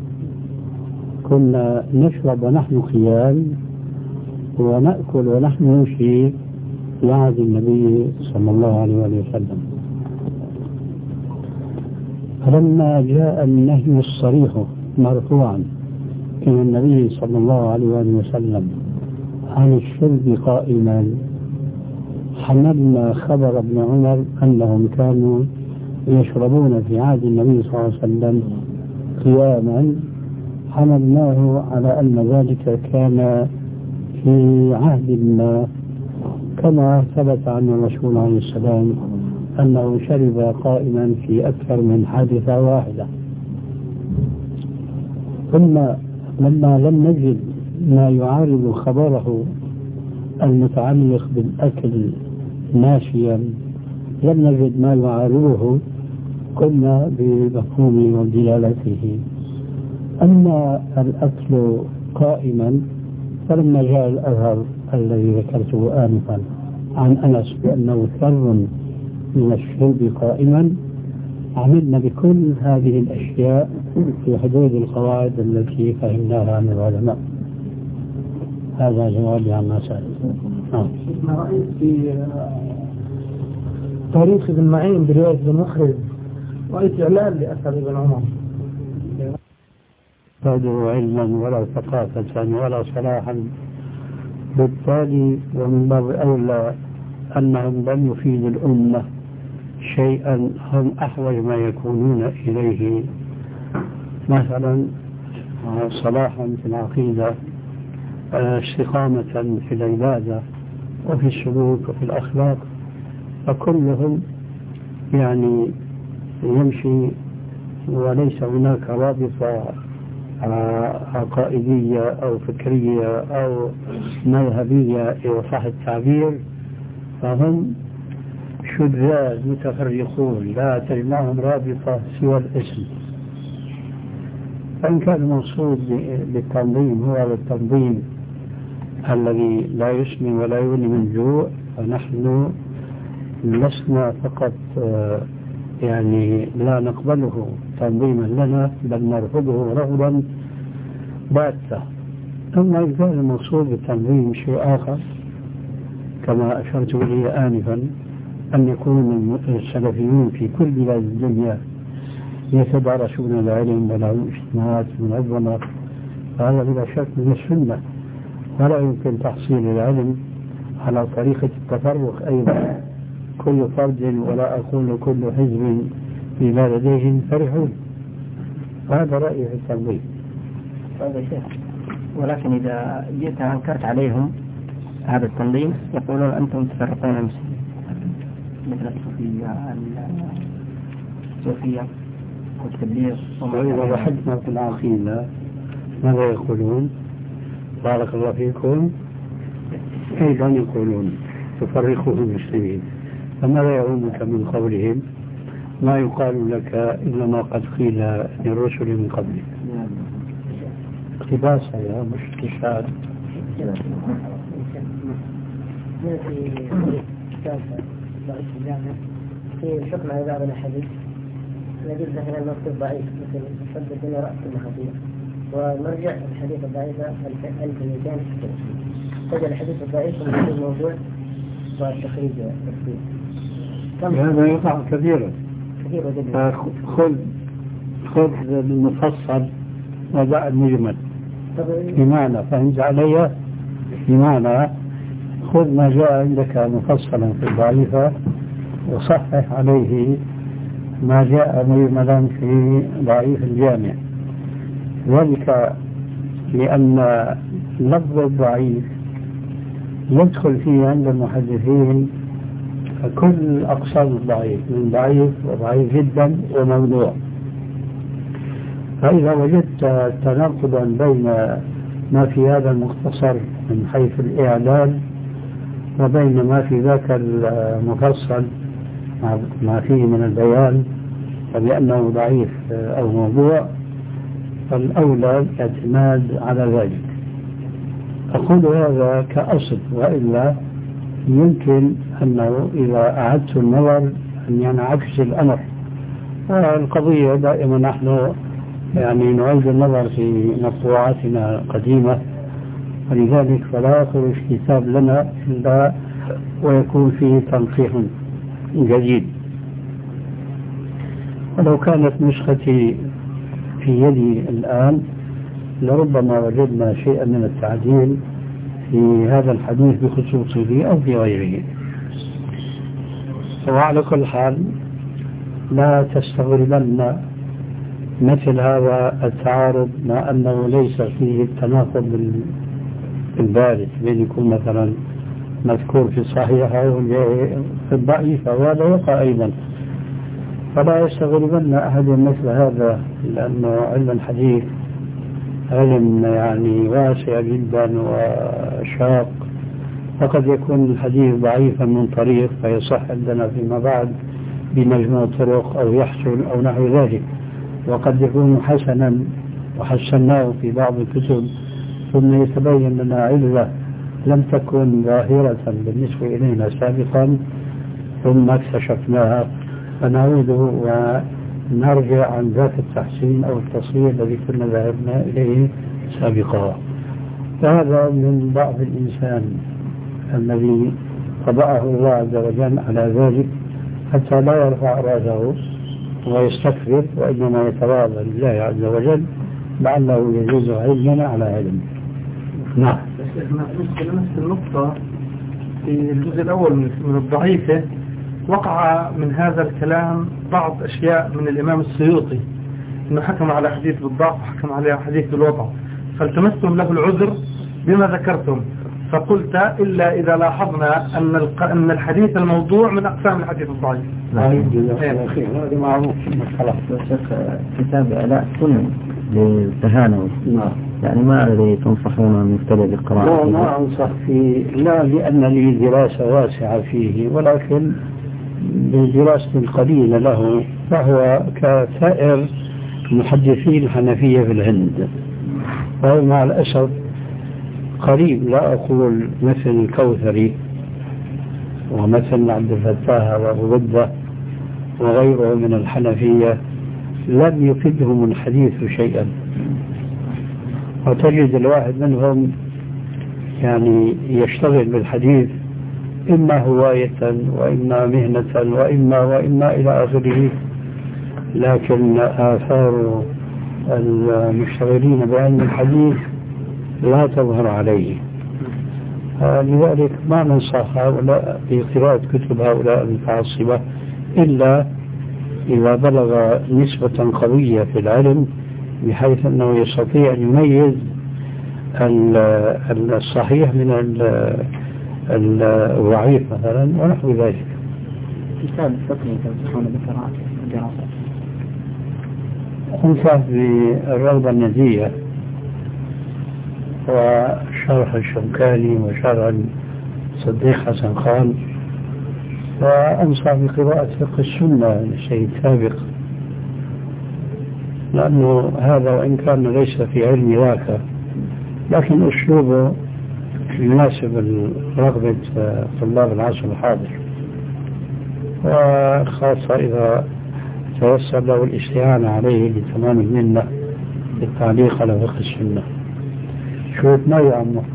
كنا نشرب ونحن خيال ونأكل ونحن نمشي في عهد النبي صلى الله عليه وسلم. فلما جاء النهي الصريح مرفوعا من النبي صلى الله عليه وسلم عن الشرب قائما، حملنا خبر ابن عمر أنهم كانوا يشربون في عهد النبي صلى الله عليه وسلم قياما، حملناه على أن ذلك كان في عهد ما، كما ثبت عن الرسول عليه السلام أنه شرب قائما في أكثر من حادثة واحدة. ثم لما لم نجد ما يعارض خبره المتعلق بالأكل ماشيا، لم نجد ما يعارضه، قلنا بمفهومه ودلالته. أما الأكل قائما فلما جاء الأثر الذي ذكرته آنفا عن أنس بأنه شر من الشرب قائما، عملنا بكل هذه الأشياء في حدود القواعد التي فهمناها عن العلماء. هذا جوابي عما سأل. ما رأيت في تاريخ ابن معين برواية ابن مخرج، رأيت إعلان لأثر ابن عمر فادوا علما ولا ثقافة ولا صلاحا، بالتالي ومن باب أولى أنهم لم يفيدوا الأمة شيئا هم أحوج ما يكونون إليه، مثلا صلاحا في العقيدة، استقامة في العبادة وفي السلوك وفي الأخلاق، فكلهم يعني يمشي وليس هناك رابطة عقائدية أو فكرية أو مذهبية إذا صح التعبير، فهم شذاذ متفرقون لا تجمعهم رابطة سوى الاسم. فإن كان المقصود بالتنظيم هو التنظيم الذي لا يسمن ولا يغني من جوع، فنحن لسنا فقط يعني لا نقبله تنظيما لنا، بل نرفضه رفضا باتا. أما إذا كان المقصود بالتنظيم شيء آخر كما أشرت إليه آنفا، أن يكون السلفيون في كل بلاد الدنيا يتدارسون العلم ولهم اجتماعات منظمة، فهذا بلا شك من السنة، ولا يمكن تحصيل العلم على طريقة التفرق أيضا، كل فرد ولا أقول كل حزب بما لديهم فرحون. هذا رأيي في التنظيم. هذا شيء، ولكن إذا جئت أنكرت عليهم هذا التنظيم يقولون أنتم تفرقون المسلمين، مثل الصوفية الصوفية والتبليغ. وإذا بحثنا في العقيدة ماذا يقولون؟ بارك الله فيكم، أيضا يقولون تفرقوا المسلمين. فماذا يعونك من قولهم؟ ما يقال لك إلا ما قد قيل للرسل من قبلك. اقتباسا يا مش استشهاد. في حكم على بعض الأحاديث نجد مثلا المكتوب ضعيف مثل شد الدنيا رأس المخاطير، والمرجع الحديث الضعيف ألف ومئتين تجد الحديث الضعيف من الموضوع والتخريج والتفسير. هذا يقع كثيرا. كثيرا جدا. خذ خذ المفصل ودع المجمل. بمعنى فهمت علي؟ بمعنى خذ ما جاء عندك مفصلا في الضعيفة وصحح عليه ما جاء مجملا في ضعيف الجامع. ذلك لأن لفظ الضعيف يدخل فيه عند المحدثين كل أقسام الضعيف، من ضعيف وضعيف جدا وموضوع. فإذا وجدت تناقضا بين ما في هذا المختصر من حيث الإعلان وبين ما في ذاك المفصل ما فيه من البيان فبأنه ضعيف أو موضوع، فالأولى الاعتماد على ذلك. أقول هذا كأصل، وإلا يمكن أنه إذا أعدت النظر أن ينعكس الأمر. القضية دائما نحن يعني نعيد النظر في مطبوعاتنا القديمة، ولذلك فلا يخرج كتاب لنا إلا ويكون فيه تنقيح جديد. ولو كانت نسختي في يدي الآن لربما وجدنا شيئا من التعديل في هذا الحديث بخصوصه أو في غيره. وعلى كل حال لا تستغربن مثل هذا التعارض، مع أنه ليس فيه التناقض البارز بين يكون مثلا مذكور في الصحيح أو في الضعيف، وهذا وقع أيضا. فلا يستغربن أحد مثل هذا، لأنه علم الحديث علم يعني واسع جدا وشاق، فقد يكون الحديث ضعيفا من طريق فيصح عندنا فيما بعد بمجموع طرق أو يحسن أو نحو ذلك، وقد يكون حسنا وحسناه في بعض الكتب ثم يتبين لنا علة لم تكن ظاهرة بالنسبة إلينا سابقا ثم اكتشفناها، فنعود ونرجع عن ذاك التحسين أو التصوير الذي كنا ذهبنا إليه سابقا. فهذا من ضعف الإنسان الذي طبعه الله عز وجل على ذلك حتى لا يرفع رأسه ويستكبر، وإنما يتواضع لله عز وجل لعله يجوز علمنا على علم. نعم. نفس النقطة في الجزء الأول من الضعيفة وقع من هذا الكلام بعض أشياء من الإمام السيوطي، أنه حكم على حديث بالضعف وحكم على حديث بالوضع، فالتمستم له العذر بما ذكرتم، فقلت إلا إذا لاحظنا أن أن الحديث الموضوع من أقسام الحديث الضعيف. هذا معروف. خلاص. كتاب آلاء السنن للتهانوي. يعني ما الذي تنصحون المبتدئ بالقراءة؟ لا ما أنصح فيه، لا لأن لي دراسة واسعة فيه، ولكن بدراسة قليلة له، فهو كسائر محدثي الحنفية في الهند، وهو مع الأسف قريب، لا أقول مثل الكوثري ومثل عبد الفتاح وأبو بدة وغيره من الحنفية، لم يفدهم الحديث شيئا. وتجد الواحد منهم يعني يشتغل بالحديث إما هواية وإما مهنة وإما وإما إلى آخره، لكن آثار المشتغلين بعلم الحديث لا تظهر عليه. لذلك ما ننصح هؤلاء بقراءة كتب هؤلاء المتعصبة إلا إذا بلغ نسبة قوية في العلم بحيث أنه يستطيع أن يميز الصحيح من الضعيف مثلا ونحو ذلك. كتاب الفقه تنصحون بقراءة الدراسة؟ أنصح بالروضة الندية وشرح الشوكاني وشرح صديق حسن خان، وأنصح بقراءة فقه السنة للشيخ سابق، لأنه هذا وإن كان ليس في علم ذاك لكن أسلوبه يناسب رغبة طلاب العصر الحاضر، وخاصة إذا توسع له الاستعانة عليه لتمام المنة بالتعليق على فقه السنة. شو تنوي يا عمو؟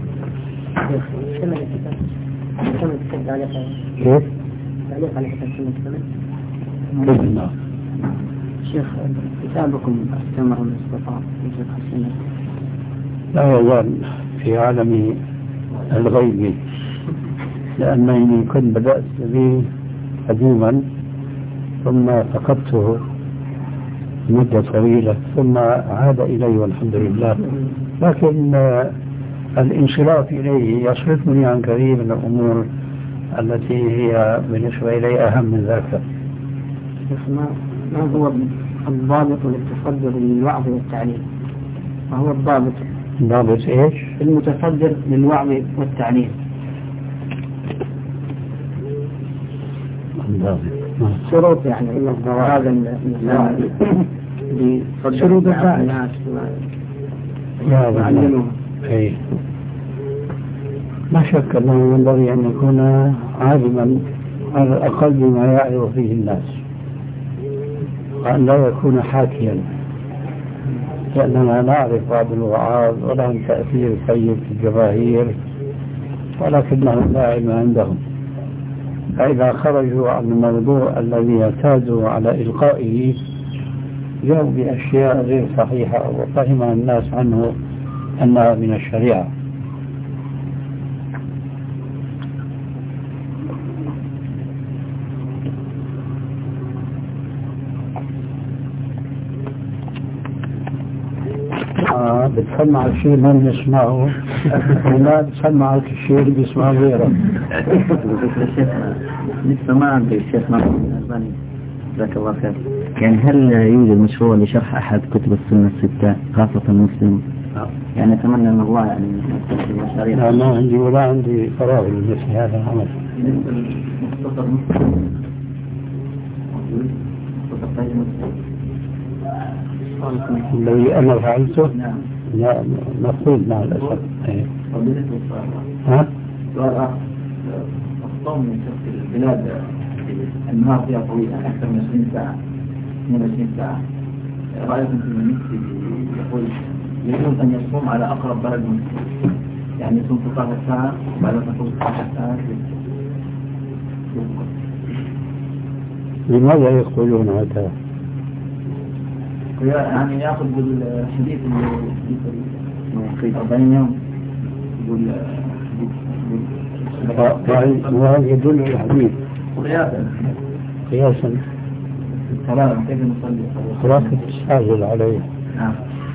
كيف؟ تعليق على كتاب السنة كيف؟ نعم. شيخ كتابكم استمر الاستطاع في فقه السنة؟ لا يزال في عالم الغيب، لأنني كنت بدأت به قديما ثم فقدته مدة طويلة ثم عاد إلي والحمد لله، لكن الانصراف إليه يصرفني عن كثير من الأمور التي هي بالنسبة إلي أهم من ذاك. ما هو الضابط للتصدر للوعظ والتعليم؟ ما هو الضابط؟ ضابط إيش؟ المتصدر للوعظ والتعليم. شروط يعني إلا هذا شروط الناس يعلمهم. أي ما شك أنه ينبغي أن يكون عالما على الأقل بما يعرف فيه الناس، وأن لا يكون حاكيا، لأننا نعرف بعض الوعاظ ولهم تأثير سيء في الجماهير ولكنهم لا علم عندهم، فإذا خرجوا عن الموضوع الذي اعتادوا على إلقائه جاءوا بأشياء غير صحيحة وفهم الناس عنه أنها من الشريعة. آه بتسمع الشيء من يسمعه ولا بتسمع الشيء اللي بيسمعه غيره. لسه ما عندي الشيخ محمد جزاك الله خير. يعني هل يوجد مشروع لشرح أحد كتب السنة الستة خاصة المسلم؟ يعني أتمنى أن الله يعني المشاريع. لا ما عندي ولا عندي فراغ لمثل هذا العمل. الذي أنا فعلته لا مفروض مع الأسف. ها؟ الصوم من شرق البلاد النهار فيها طويلة أكثر من عشرين ساعة اثنين وعشرين ساعة، رأيكم في المسجد يقول يجوز أن يصوم على أقرب بلد مسلم، يعني يصوم ستة عشر ساعة وبعد تفوت عشر ساعات. لماذا يقولون هذا؟ يعني يأخذ بالحديث في أربعين يوم يقول وهذا يدل على الحديث قياسا قياسا الصلاة كيف نصلي خلاصة تستعجل عليه. نعم.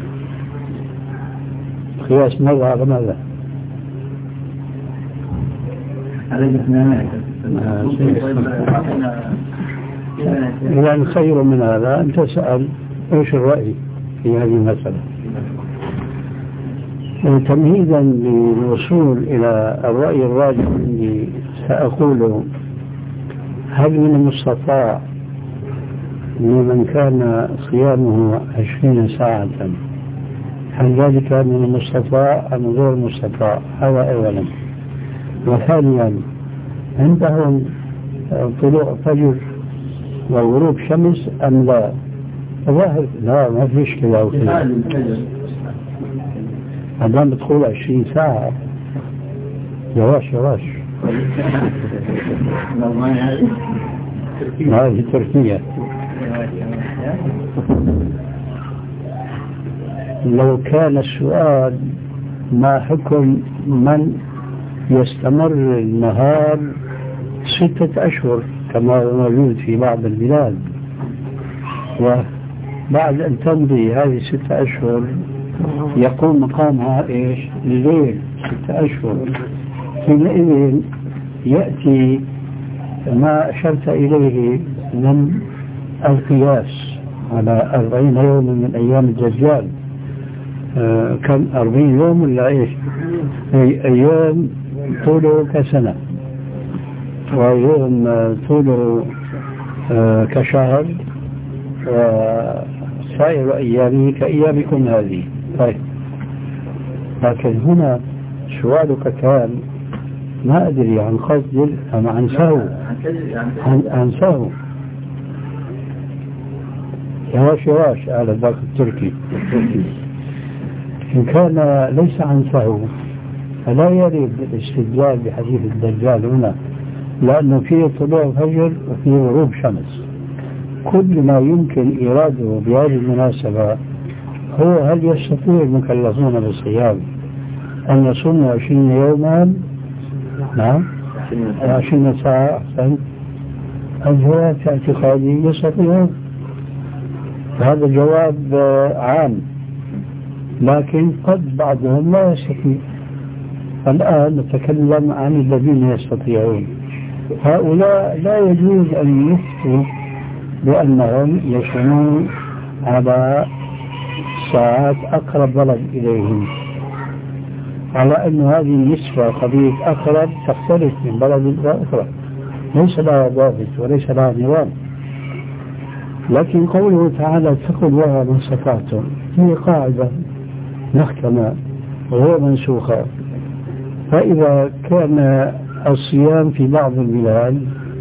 قياس ماذا على ماذا؟ على الاثنين. يعني خير من هذا أن تسأل ايش الرأي في هذه المسألة. تمهيدا للوصول إلى الرأي الراجح اللي سأقوله، هل من المستطاع لمن كان صيامه عشرين ساعة هل ذلك من المستطاع أم غير المستطاع؟ هذا أولا. وثانيا عندهم طلوع فجر وغروب شمس أم لا؟ ظاهر لا، ما في مشكلة. عندما بتقول عشرين ساعة يواش يواش هذه تركيا. لو كان السؤال ما حكم من يستمر النهار ستة أشهر كما هو موجود في بعض البلاد، وبعد أن تمضي هذه ستة أشهر يقوم مقامها إيش؟ الليل ستة أشهر. حينئذ يأتي ما أشرت إليه من القياس على أربعين يوم من أيام الدجال. آه كم أربعين يوم ولا إيش؟ أي أيام طوله كسنة، ويوم طوله آه كشهر، وسائر أيامه كأيامكم هذه. طيب، لكن هنا سؤالك كان ما أدري عن قصد أم عن سهو. عن, عن سهو يواش يواش على ذاك التركي. إن كان ليس عن سهو فلا يريد الاستدلال بحديث الدجال هنا، لأنه فيه طلوع فجر وفيه غروب شمس. كل ما يمكن إراده بهذه المناسبة هو هل يستطيع المكلفون بالصيام أن يصوموا عشرين يوما؟ نعم، عشرين ساعة. أحسن. الجواب في اعتقادي يستطيعون. هذا جواب عام، لكن قد بعضهم لا يستطيع. الآن نتكلم عن الذين يستطيعون. هؤلاء لا يجوز أن يفتوا بأنهم يصومون على ساعات أقرب بلد إليهم، على أن هذه النسبة قضية أقرب تختلف من بلد إلى أخرى، ليس لها ضابط وليس لها نظام. لكن قوله تعالى اتقوا الله ما استطعتم هي قاعدة محكمة وهو منسوخة. فإذا كان الصيام في بعض البلاد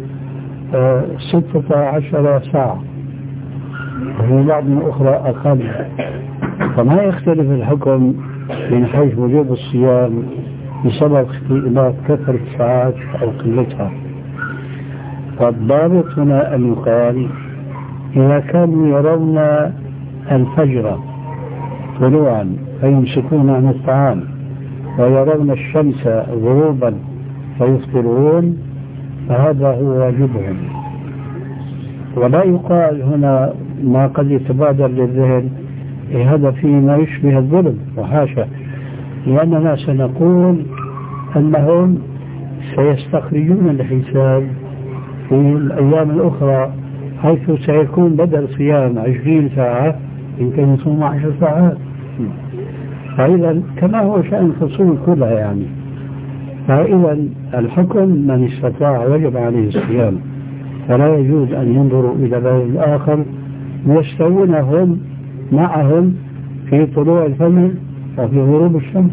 ستة عشر ساعة وفي بعض الأخرى أقل، فما يختلف الحكم من حيث وجوب الصيام بسبب اختلاف كثرة الساعات أو قلتها. فالضابط هنا أن يقال إذا كانوا يرون الفجر طلوعا فيمسكون عن الطعام، ويرون الشمس غروبا فيفطرون، فهذا هو واجبهم. ولا يقال هنا ما قد يتبادر للذهن هذا فيه ما يشبه الظلم، وحاشا، لأننا سنقول أنهم سيستخرجون الحساب في الأيام الأخرى، حيث سيكون بدل صيام عشرين ساعة يمكن يصوم عشر ساعات. فإذا كما هو شأن الفصول كلها يعني. فإذا الحكم من استطاع وجب عليه الصيام، فلا يجوز أن ينظروا إلى بلد الآخر يستوون هم معهم في طلوع الفجر وفي غروب الشمس.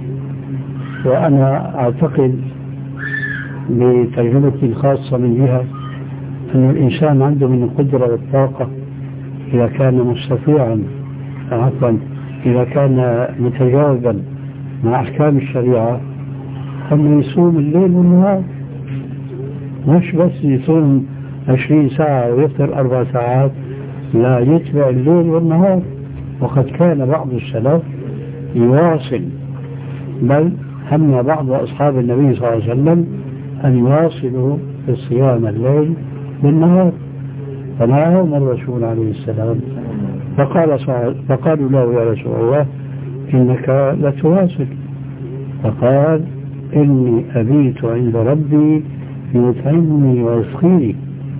وأنا أعتقد بتجربتي الخاصة من جهة أن الإنسان عنده من القدرة والطاقة إذا كان مستطيعا، عفوا إذا كان متجاوبا مع أحكام الشريعة، أن يصوم الليل والنهار، مش بس يصوم عشرين ساعة ويفطر أربع ساعات، لا، يتبع الليل والنهار. وقد كان بعض السلف يواصل، بل هم بعض أصحاب النبي صلى الله عليه وسلم أن يواصلوا في الصيام الليل بالنهار، فنهاهم الرسول عليه السلام فقال فقالوا له يا رسول الله إنك لتواصل، فقال إني أبيت عند ربي يطعمني ويسقيني.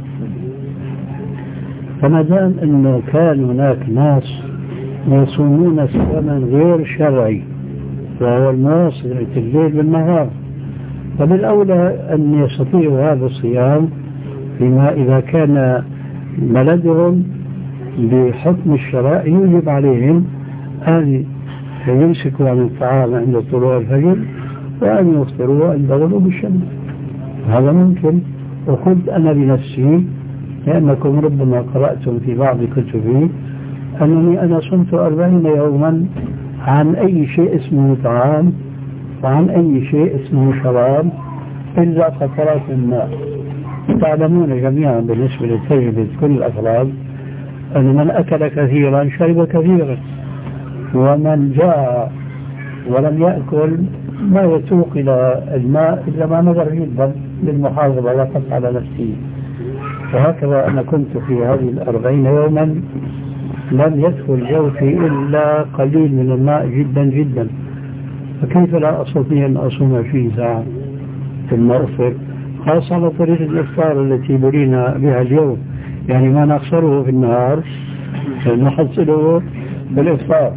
فما دام أنه كان هناك ناس يصومون صياما غير شرعي وهو المواصلة الليل بالنهار، فبالأولى أن يستطيعوا هذا الصيام، بما إذا كان بلدهم بحكم الشرع يجب عليهم أن يمسكوا عن الطعام عند طلوع الفجر وأن يفطروا عند غروب الشمس. هذا ممكن. وقلت أنا بنفسي لأنكم ربما قرأتم في بعض كتبي أنني أنا صمت أربعين يوما عن أي شيء اسمه طعام وعن أي شيء اسمه شراب إلا قطرات الماء. تعلمون جميعا بالنسبة لتجربة كل الأفراد أن من أكل كثيرا شرب كثيرا، ومن جاء ولم يأكل ما يتوق إلى الماء إلا ما نظر جدا للمحافظة وقف على نفسه. وهكذا أنا كنت في هذه الأربعين يوما لم يدخل جوفي إلا قليل من الماء جدا جدا، فكيف لا أستطيع أن أصوم فيه ساعة ثم أفطر، خاصة على طريقة الإفطار التي بلينا بها اليوم، يعني ما نخسره في النهار نحصله بالإفطار.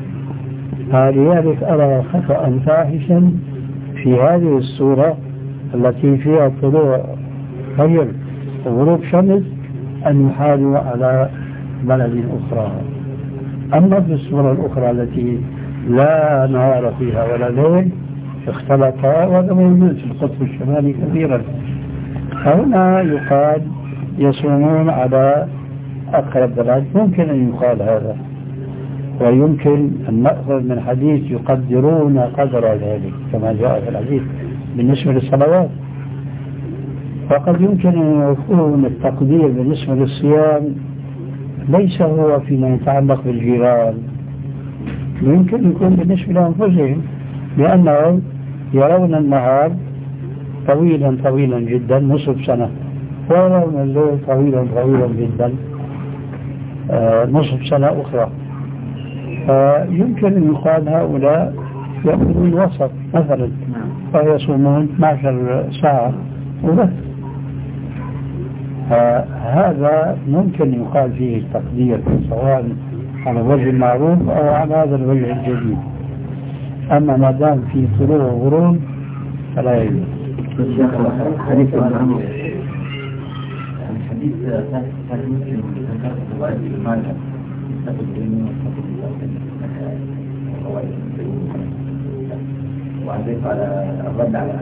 لذلك أرى خطأ فاحشا في هذه الصورة التي فيها طلوع فجر وغروب شمس أن يحالوا على بلد أخرى. أما في الصورة الأخرى التي لا نهار فيها ولا ليل اختلطا، وهذا موجود في القطب الشمالي كثيرا. هنا يقال يصومون على أقرب بلد، ممكن أن يقال هذا، ويمكن أن نأخذ من حديث يقدرون قدر ذلك كما جاء في الحديث بالنسبة للصلوات. وقد يمكن أن يكون التقدير بالنسبة للصيام ليس هو فيما يتعلق بالجيران، يمكن يكون بالنسبة لأنفسهم، لأنهم يرون النهار طويلا طويلا جدا نصف سنة، ويرون الليل طويلا طويلا جدا آه نصف سنة أخرى. فيمكن أن يقال هؤلاء يأخذون وسط مثلا فيصومون اثنتي عشرة ساعة وبس. هذا ممكن يقال فيه التقدير سواء على وجه المعروف أو على هذا الوجه الجديد. أما ما دام في طلوع وغروب فلا يجوز. حديث الحديث هل يمكن ذكر الرواية المالة وعزيز على الرد على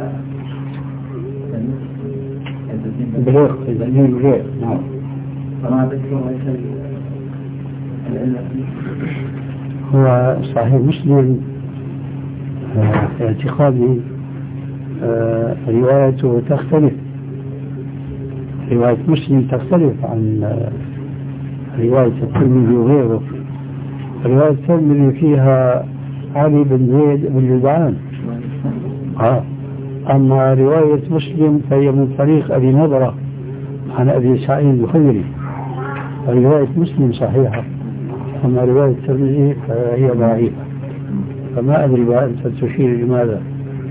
بلوغ الزمين الجيد. نعم. فما ذكره هو صحيح مسلم في اعتقادي روايته تختلف، رواية مسلم تختلف عن رواية الترمذي وغيره. رواية الترمذي فيها علي بن زيد بن جدعان، آه. أما رواية مسلم فهي من طريق أبي نضرة عن أبي سعيد الخدري. رواية مسلم صحيحة، أما رواية الترمذي فهي ضعيفة. فما أدري بقى أنت تشير لماذا.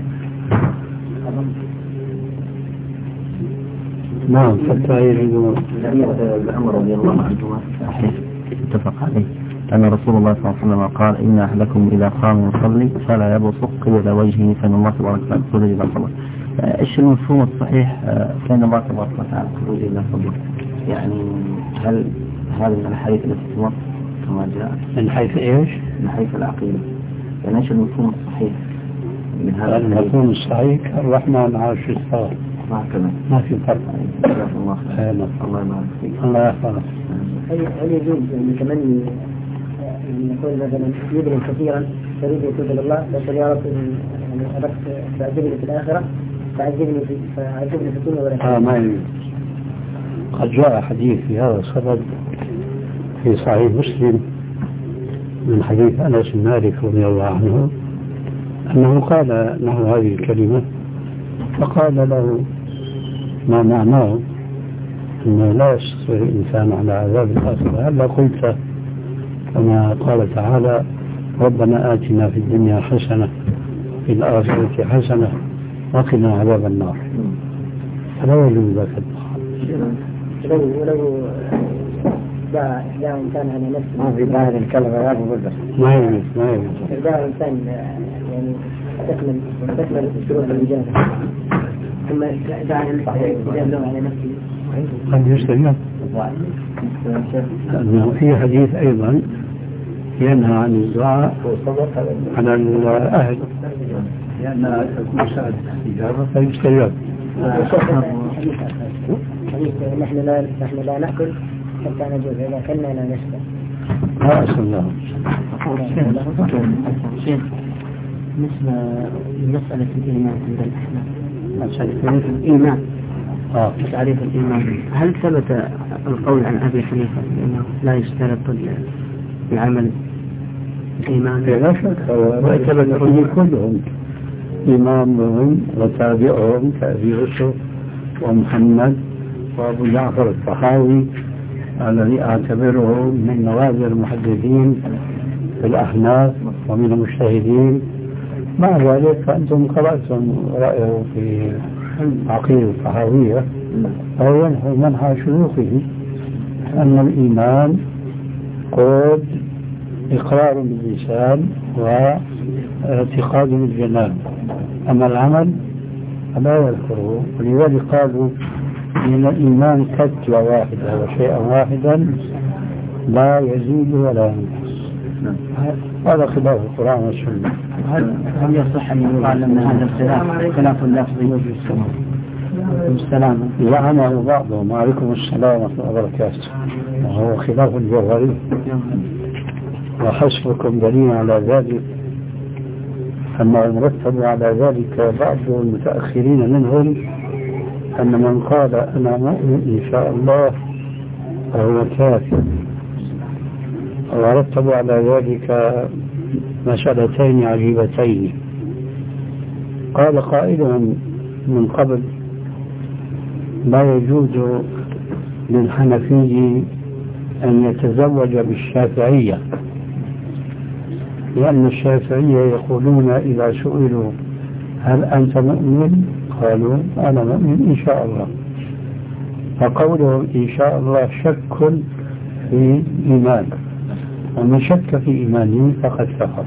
نعم. حتى يجدون الأمر رضي الله عنه اتفق عليه أن رسول الله صلى الله عليه وسلم قال إن أحدكم إذا قام يصلي فلا يبصق قبل وجهه فإن الله تبارك وتعالى يقول إذا صلى. إيش المفهوم الصحيح كان الله تبارك وتعالى يقول إذا صلى؟ يعني هل هذا من الحديث التي تمر كما جاء من حيث إيش؟ من حيث العقيدة، يعني إيش المفهوم الصحيح من هذا؟ المفهوم الصحيح الرحمن عرش استوى، ما في فرق. الله الله يبارك فيك. الله يحفظك. هل يجوز التمني أن يقول مثلا يدري كثيرا تريد يتوب إلى الله فقل يا رب يعني أردت تعجبني في الآخرة فعجبني في فعجبني في الدنيا ولا آه ما يجوز. قد جاء حديث في هذا الصدد في صحيح مسلم من حديث أنس بن مالك رضي الله عنه أنه قال له هذه الكلمة، فقال له ما معناه أنه لا يستطيع الإنسان على عذاب الآخرة. هل قلت كما قال تعالى ربنا آتنا في الدنيا حسنة في الآخرة حسنة وقنا عذاب النار، فلا يجوز ذاك الدخان. لو لو دعا دعا إنسان على نفسه ما في ظاهر الكلمة يا أبو بكر ما يجوز ما يجوز دعا إنسان يعني تكمل تكمل الشروط الإجابة ثم دعا إنسان له على نفسه قد يستجاب لأنه في حديث أيضا ينهى عن الدعاء على الأهل لأنها تكون ساعة الاستجابة فيستجاب. نحن لا نحن لا نأكل حتى نجوز، إذا كنا لا نشبع. لا أصل الله. شيخ مثل مسألة الإيمان عند الأحناف، مسألة الإيمان آه. تعريف الإيمان، هل ثبت القول عن أبي حنيفة بأنه لا يشترط العمل الإيمان؟ لا شك، وثبت به كلهم، إمامهم وتابعهم كأبي يوسف ومحمد وأبو جعفر الطحاوي الذي أعتبره من نوادر المحدثين في الأحناف ومن المجتهدين. مع ذلك فأنتم قرأتم رأيه في عقيدة الطحاوية، وهو ينحو منحى شيوخه أن الإيمان قول إقرار باللسان واعتقاد بالجنان، أما العمل فلا يذكره. ولذلك قالوا إن الإيمان كتلة واحدة وشيئا واحدا لا يزيد ولا ينقص. هذا خلاف القرآن والسنة. هل هل يصح أن يقال أن هذا الخلاف خلاف اللفظ والسلام؟ لعنه بعضهم. عليكم السلام ورحمة الله وبركاته. وهو خلاف الجوهري، وحسبكم دليل على ذلك أنه مرتب على ذلك بعض المتأخرين منهم أن من قال أنا مؤمن إن شاء الله فهو كافر، ورتبوا على ذلك مسألتين عجيبتين. قال قائلهم من قبل لا يجوز للحنفي أن يتزوج بالشافعية، لأن الشافعية يقولون إذا سئلوا هل أنت مؤمن قالوا أنا مؤمن إن شاء الله، فقولهم إن شاء الله شك في إيمان، ومن شك في إيمانه فقد كفر.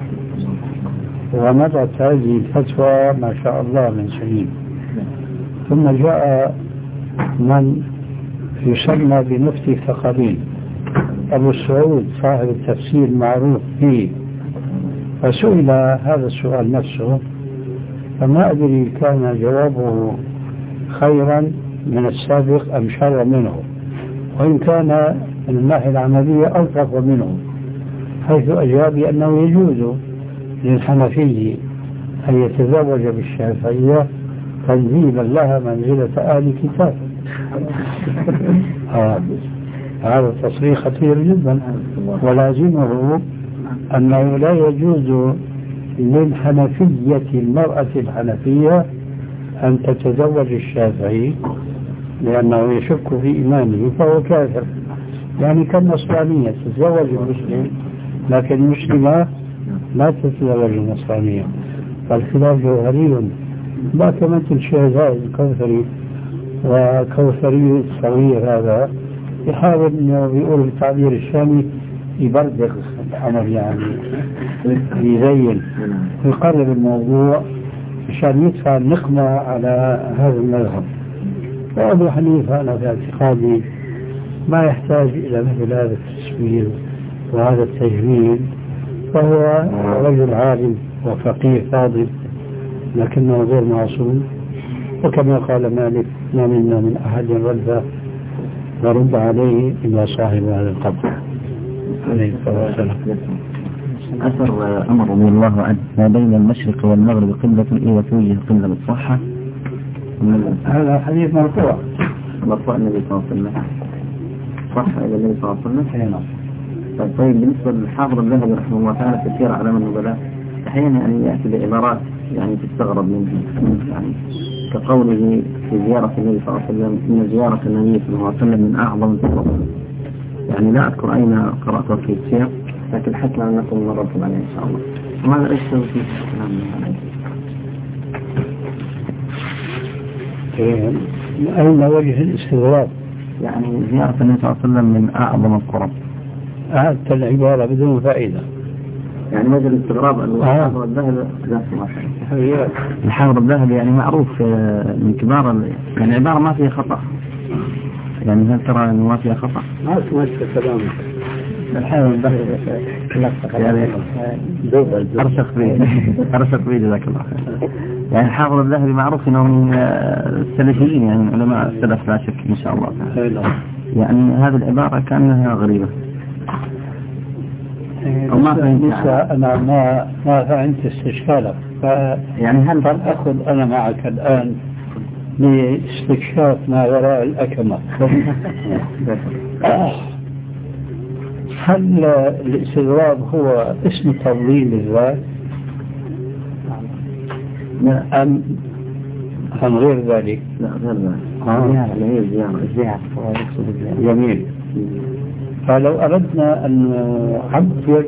ومضت هذه الفتوى ما شاء الله من سنين، ثم جاء من يسمى بمفتي الثقلين أبو السعود صاحب التفسير المعروف به، فسئل هذا السؤال نفسه، فما أدري كان جوابه خيرا من السابق أم شر منه، وإن كان من الناحية العملية ألطف منه، حيث أجاب أنه يجوز للحنفي أن يتزوج بالشافعية تنزيلا لها منزلة آل كتاب. هذا التصريح خطير جدا، ولازمه أنه لا يجوز للحنفية المرأة الحنفية أن تتزوج الشافعي لأنه يشك في إيمانه فهو كافر، يعني كالنصرانية تتزوج المسلم لكن المسلمة لا تتزوج النصرانية. فالخلاف جوهري، لا كما الشهزاء الكوثري وكوثري الصغير هذا يحاول انه بيقول بالتعبير الشامي يبردغ الامر، يعني يزين ويقرب الموضوع عشان يدفع النقمة على هذا المذهب. وأبو حنيفة أنا في اعتقادي ما يحتاج إلى مثل هذا التسوير وهذا التجميل، فهو رجل عالم وفقيه فاضل لكنه غير معصوم، وكما قال مالك ما منا من أحد رد ورد عليه إلا صاحب هذا القبر عليه الصلاة والسلام. أثر أمر رضي الله عنه ما بين المشرق والمغرب قبلة إذا توجه قبلة بالصحة، هذا حديث مرفوع مرفوع النبي صلى الله عليه وسلم، صح إلى النبي صلى الله عليه وسلم. طيب بالنسبة للحافظ الذهبي رحمه الله تعالى في سير أعلام النبلاء أحيانا يعني يأتي بعبارات يعني تستغرب منها، يعني كقوله في زيارة النبي صلى الله عليه وسلم إن زيارة النبي صلى الله عليه وسلم من أعظم الفضائل، يعني لا أذكر أين قرأت في السير لكن حتى أن نكون مرتب عليه إن شاء الله. وماذا إيش تسوي فيه الكلام عليه؟ أين وجه الاستغراب؟ يعني زيارة النبي صلى الله عليه وسلم من أعظم القرب. أعدت العبارة بدون فائدة، يعني وجه الاستغراب أن الحافظ الذهبي الحافظ الذهبي يعني معروف من كبار، يعني عبارة ما فيها خطأ، يعني هل ترى أنه ما فيها خطأ؟ ما سمعت كلامك الحين يعني أرشق بي أرشق بي جزاك الله خير. يعني الحافظ الذهبي معروف أنه من السلفيين، يعني من علماء السلف لا شك إن شاء الله. يعني هذه العبارة كأنها غريبة أو ما فهمت. أنا ما ما فهمت استشكالك، يعني هل أخذ أنا معك الآن لاستكشاف ما وراء الأكمة. هل الاستغراب هو اسم تضليل الذات أم أم غير ذلك؟ لا غير ذلك. آه. زيارة جميل. فلو أردنا أن نعبر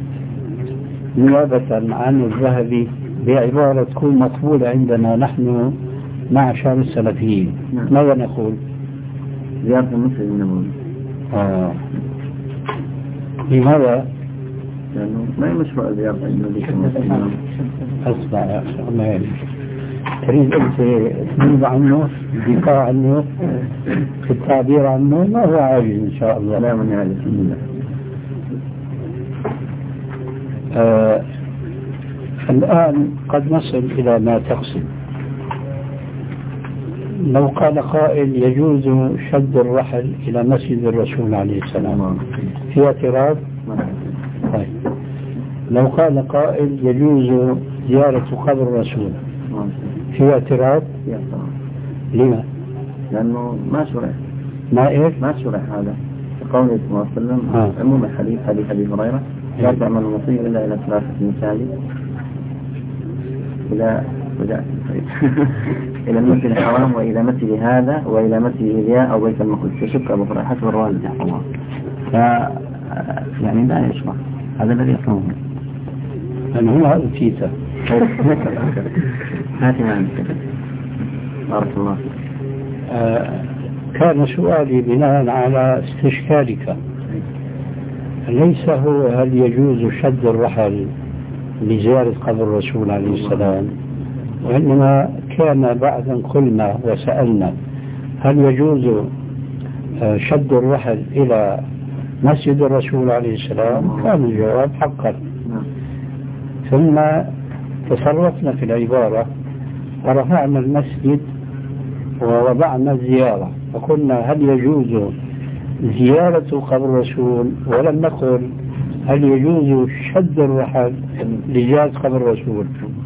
نيابة عن الذهبي بعبارة تكون مقبولة عندنا نحن معشر السلفيين، ماذا نقول؟ زيارة المسجد النبوي. آه. لماذا؟ لأنه ما يمشروع زيارة النبي صلى الله عليه وسلم. أسمع يا أخي الله يهديك، تريد أنت تجيب عنه الدفاع عنه في التعبير عنه؟ ما هو عاجز إن شاء الله. لا من عاجز. آه الآن قد نصل إلى ما تقصد. لو قال قائل يجوز شد الرحل إلى مسجد الرسول عليه السلام، في اعتراض؟ طيب. لو قال قائل يجوز زيارة قبر الرسول، في اعتراض؟ لما؟ لأنه ما شرع. ما إيش؟ ما شرع هذا. قوله صلى الله عليه وسلم عموم الحديث حديث أبي هريرة لا تعمل المصير إلا إلى ثلاثة مساجد، إلى إلى المسجد الحرام وإلى مسجد هذا وإلى مسجد إلياء أو بيت المقدس، يشك أبو هريرة حسب الرواية التي حفظها. ف يعني لا يشرع، هذا الذي يفهمه. أنا هنا هذا تيتا. هاتي معنا بارك الله. آه كان سؤالي بناء على استشكالك، ليس هو هل يجوز شد الرحل لزيارة قبر الرسول عليه السلام، وإنما كان بعد أن قلنا وسألنا هل يجوز شد الرحل إلى مسجد الرسول عليه السلام، كان الجواب حقا. ثم تصرفنا في العبارة ورفعنا المسجد ووضعنا الزيارة، فقلنا هل يجوز زيارة قبر الرسول، ولم نقل هل يجوز شد الرحل لزيارة قبر الرسول.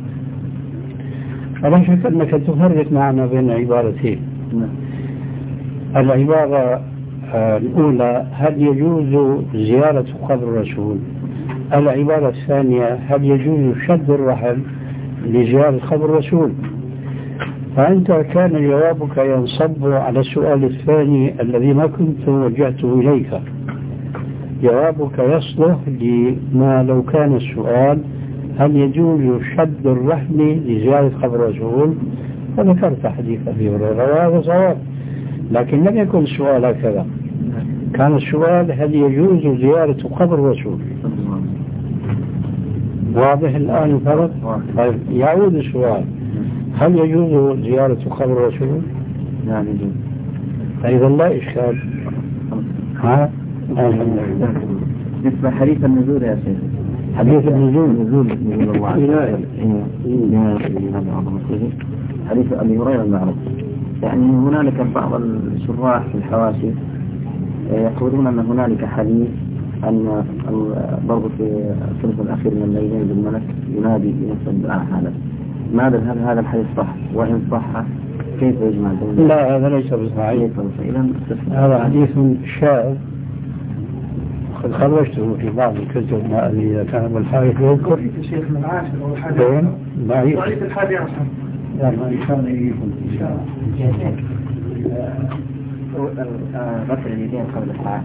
فلا شك أنك تفرق معنا بين عبارتين. العبارة الأولى هل يجوز زيارة قبر الرسول، العبارة الثانية هل يجوز شد الرحل لزيارة قبر الرسول. فأنت كان جوابك ينصب على السؤال الثاني الذي ما كنت وجهته إليك، جوابك يصلح لما لو كان السؤال هل يجوز شد الرحل لزيارة قبر الرسول، فذكرت حديث أبي هريرة وهذا صواب، لكن لم يكن السؤال هكذا. كان السؤال هل يجوز زيارة قبر الرسول. واضح الآن الفرق؟ طيب يعود السؤال هل يجوز زيارة قبر الرسول؟ نعم يجوز. فإذا لا إشكال. ها؟ مثل حديث النزول يا شيخ. حديث النزول نزول نزول الله حديث أبي هريرة المعروف. يعني هنالك بعض الشراح في الحواشي يقولون أن هنالك حديث أن برضو في الثلث الأخير من الليل بالملك ينادي بنفس الدعاء هذا. ماذا هل هذا الحديث صح؟ وإن صح كيف يجمع بين؟ لا هذا ليس بصحيح، هذا حديث شاذ قد خرجته في بعض الكتب ما أدري إذا كان الحارث يذكر. الشيخ من عاشر أو الحادي ضعيف ضعيف الحادي عشر. يعني إن شاء الله يجيكم إن شاء الله. غسل اليدين قبل الطعام.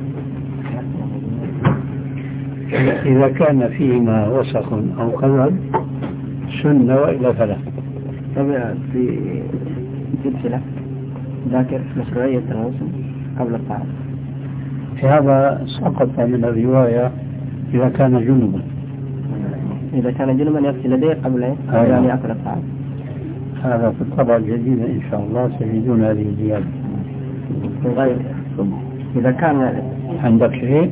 إذا كان فيما وسخ أو قذر سنة وإلا فلا. طبعا في سلسلة ذاكر مشروعية الغسل قبل الطعام. في هذا سقط من الرواية إذا كان جنبا. إذا كان جنبا يغسل يديه قبل أن يأكل الطعام. هذا في الطبعة الجديدة إن شاء الله تجدون هذه الزيادة. طيب إذا كان عندك شيء؟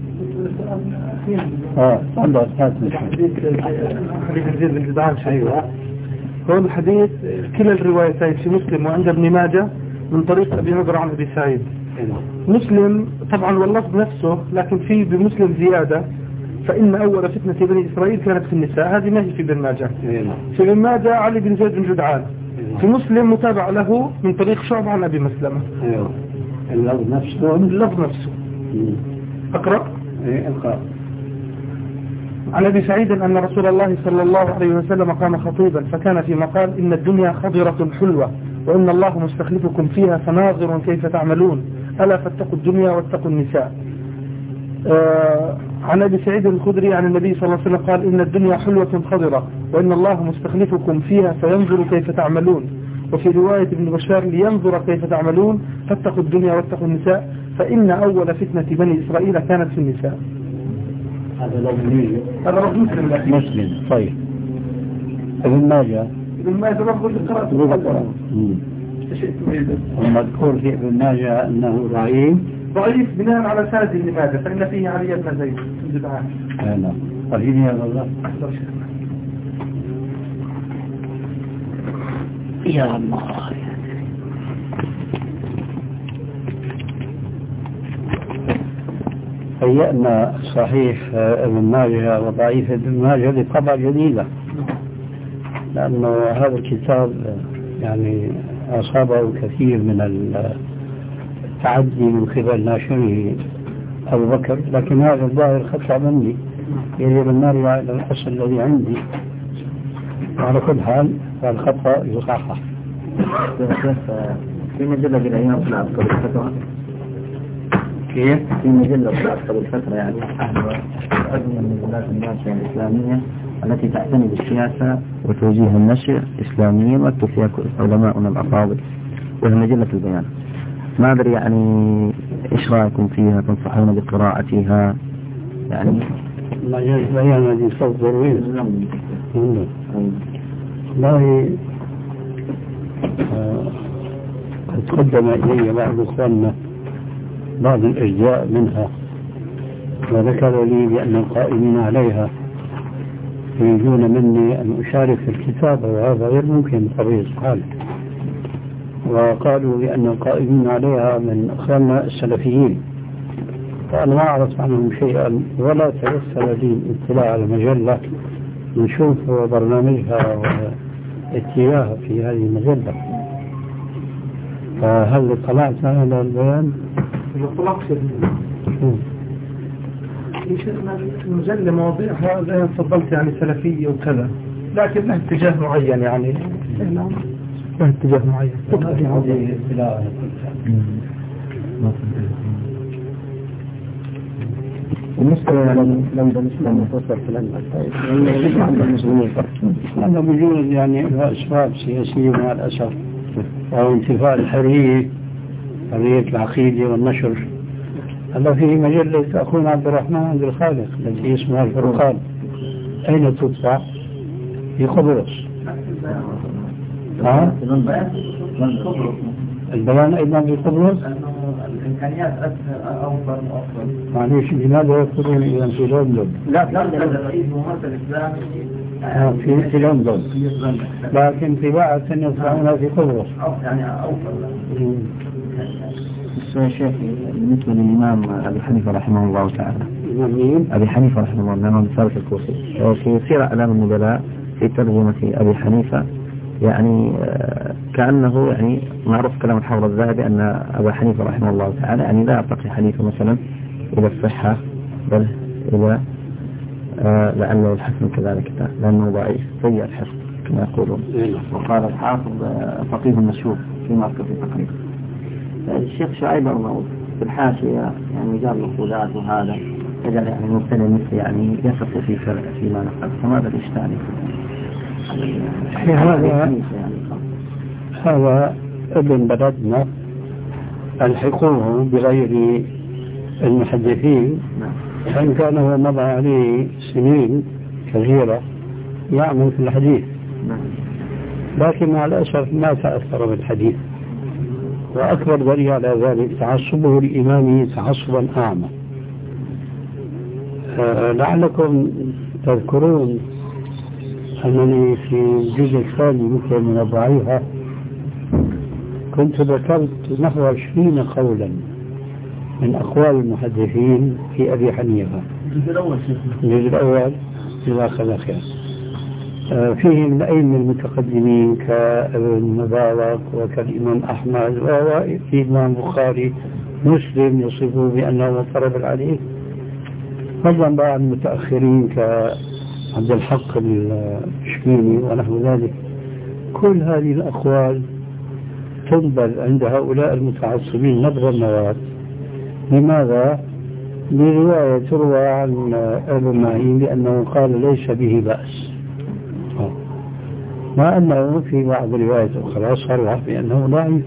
اه عندك حديث نزيد بن جدعان شيء. هو الحديث كلا الروايتين في مسلم وعند ابن ماجه من طريق أبي نضر عن أبي سعيد. مسلم طبعا واللفظ نفسه، لكن في بمسلم زيادة فإن أول فتنة بني إسرائيل كانت في النساء. هذه ما هي في ابن ماجه. في ابن ماجه علي بن زيد بن جدعان. في مسلم متابع له من طريق شعب عن أبي مسلمة. اللفظ نفسه اللفظ نفسه. أقرأ. اقرأ. عن أبي سعيد أن رسول الله صلى الله عليه وسلم قام خطيبا فكان فيما قال إن الدنيا خضرة حلوة وإن الله مستخلفكم فيها فناظر كيف تعملون ألا فاتقوا الدنيا واتقوا النساء. آه عن أبي سعيد الخدري عن النبي صلى الله عليه وسلم قال إن الدنيا حلوة خضرة وإن الله مستخلفكم فيها فينظر كيف تعملون. وفي رواية ابن بشار لينظر كيف تعملون فاتقوا الدنيا واتقوا النساء فإن أول فتنة بني إسرائيل كانت في النساء. هذا لفظ هذا لفظ مسلم. مسلم. طيب ابن ماجه ابن ماجه لفظ القراءة المذكور في ابن ماجه أنه ضعيف ضعيف بناء على سند ابن ماجه فإن فيه علي بن زيد بن جدعان. نعم. قليل يا الله يا الله. هيئنا صحيح ابن ماجه وضعيف ابن ماجه لطبعة جديدة، لأنه هذا الكتاب يعني أصابه كثير من التعدي من قبل ناشره أبو بكر، لكن هذا الظاهر خطأ مني يجب أن نرجع إلى الأصل الذي عندي. وعلى كل حال الخطأ يصحح. في مجلة بالأيام في العصر الفترة كيف؟ في مجلة في العصر الفترة يعني أحد أدنى من مجلات الناشئة الإسلامية التي تعتني بالسياسة وتوجيه النشر إسلاميا وأكتب فيها علماؤنا الأفاضل، وهي مجلة البيان. ما أدري يعني إيش رأيكم فيها؟ تنصحون بقراءتها؟ يعني مجلة البيان هذه صوت ضروري. والله تقدم إلي بعض إخواننا بعض الأجزاء منها وذكر لي بأن القائمين عليها يريدون مني أن أشارك في الكتابة، وهذا غير ممكن بطبيعة الحال. وقالوا بأن القائمين عليها من أخواننا السلفيين، فأنا ما أعرف عنهم شيئا ولا تيسر لي الاطلاع على مجلة نشوف برنامجها واتجاهها في هذه المجلة. فهل اطلعت على البيان؟ الاطلاق المجلة مواضيعها زي تفضلت يعني سلفية وكذا، لكن له اتجاه معين يعني له اتجاه معين. بالنسبة لندن الإسلام متوسط في لندن عند المسلمين هذا بجوز يعني أسباب سياسية مع الأسف، أو انتفاء الحرية حرية العقيدة والنشر. هذا فيه مجلة أخونا عبد الرحمن عبد الخالق التي اسمها الفرقان، أين تطبع؟ في قبرص. ها؟ البيان أيضا في قبرص؟ الإمكانيات أفضل وأفضل. معليش لماذا يقولون إذا في لندن؟ لا لندن الرئيس ممثل إسلامي في في لندن، لكن طباعة يطبعونها في قبرص. يعني أوفر. يا شيخ بالنسبة للإمام أبي حنيفة رحمه الله تعالى. الإمام مين؟ أبي حنيفة رحمه الله، الإمام ثابت الكوفي. في سيرة أعلام النبلاء في ترجمة أبي حنيفة يعني كأنه يعني معروف كلام الحافظ الذهبي أن أبا حنيفة رحمه الله تعالى يعني لا يرتقي حنيفة مثلا إلى الصحة بل إلى آه لأنه الحسن كذلك لأنه ضعيف سيء الحفظ كما يقولون. وقال الحافظ فقيه مشهور فيما أذكر في تقريبا. الشيخ شعيب الموت في الحاشية يعني جاب مقولات وهذا يجعل يعني المبتدئ مثل يعني يثق في فيما نقل، فماذا الإشكال؟ هذا هذا ابن بلدنا الحقوه بغير المحدثين، وإن كان هو مضى عليه سنين كثيرة يعمل في الحديث، لكن مع الأسف ما تأثر بالحديث وأكبر دليل على ذلك تعصبه لإمامه تعصبا أعمى. آه لعلكم تذكرون أنني في الجزء الثاني مثل من الضعيفة كنت ذكرت نحو عشرين قولا من أقوال المحدثين في أبي حنيفة. الجزء الأول الجزء الأول جزاك الله خير. آه فيه من الأئمة المتقدمين كابن مبارك وكالإمام أحمد وفي الإمام البخاري مسلم يصفه بأنه مضطرب الحديث، فضلا بقى عن المتأخرين كعبد الحق الشميني ونحو ذلك. كل هذه الأقوال تنبذ عند هؤلاء المتعصبين نبذ النواة. لماذا؟ برواية تروى عن ابن معين بأنه قال ليس به بأس، مع أنه في بعض الروايات الأخرى صرح بأنه ضعيف.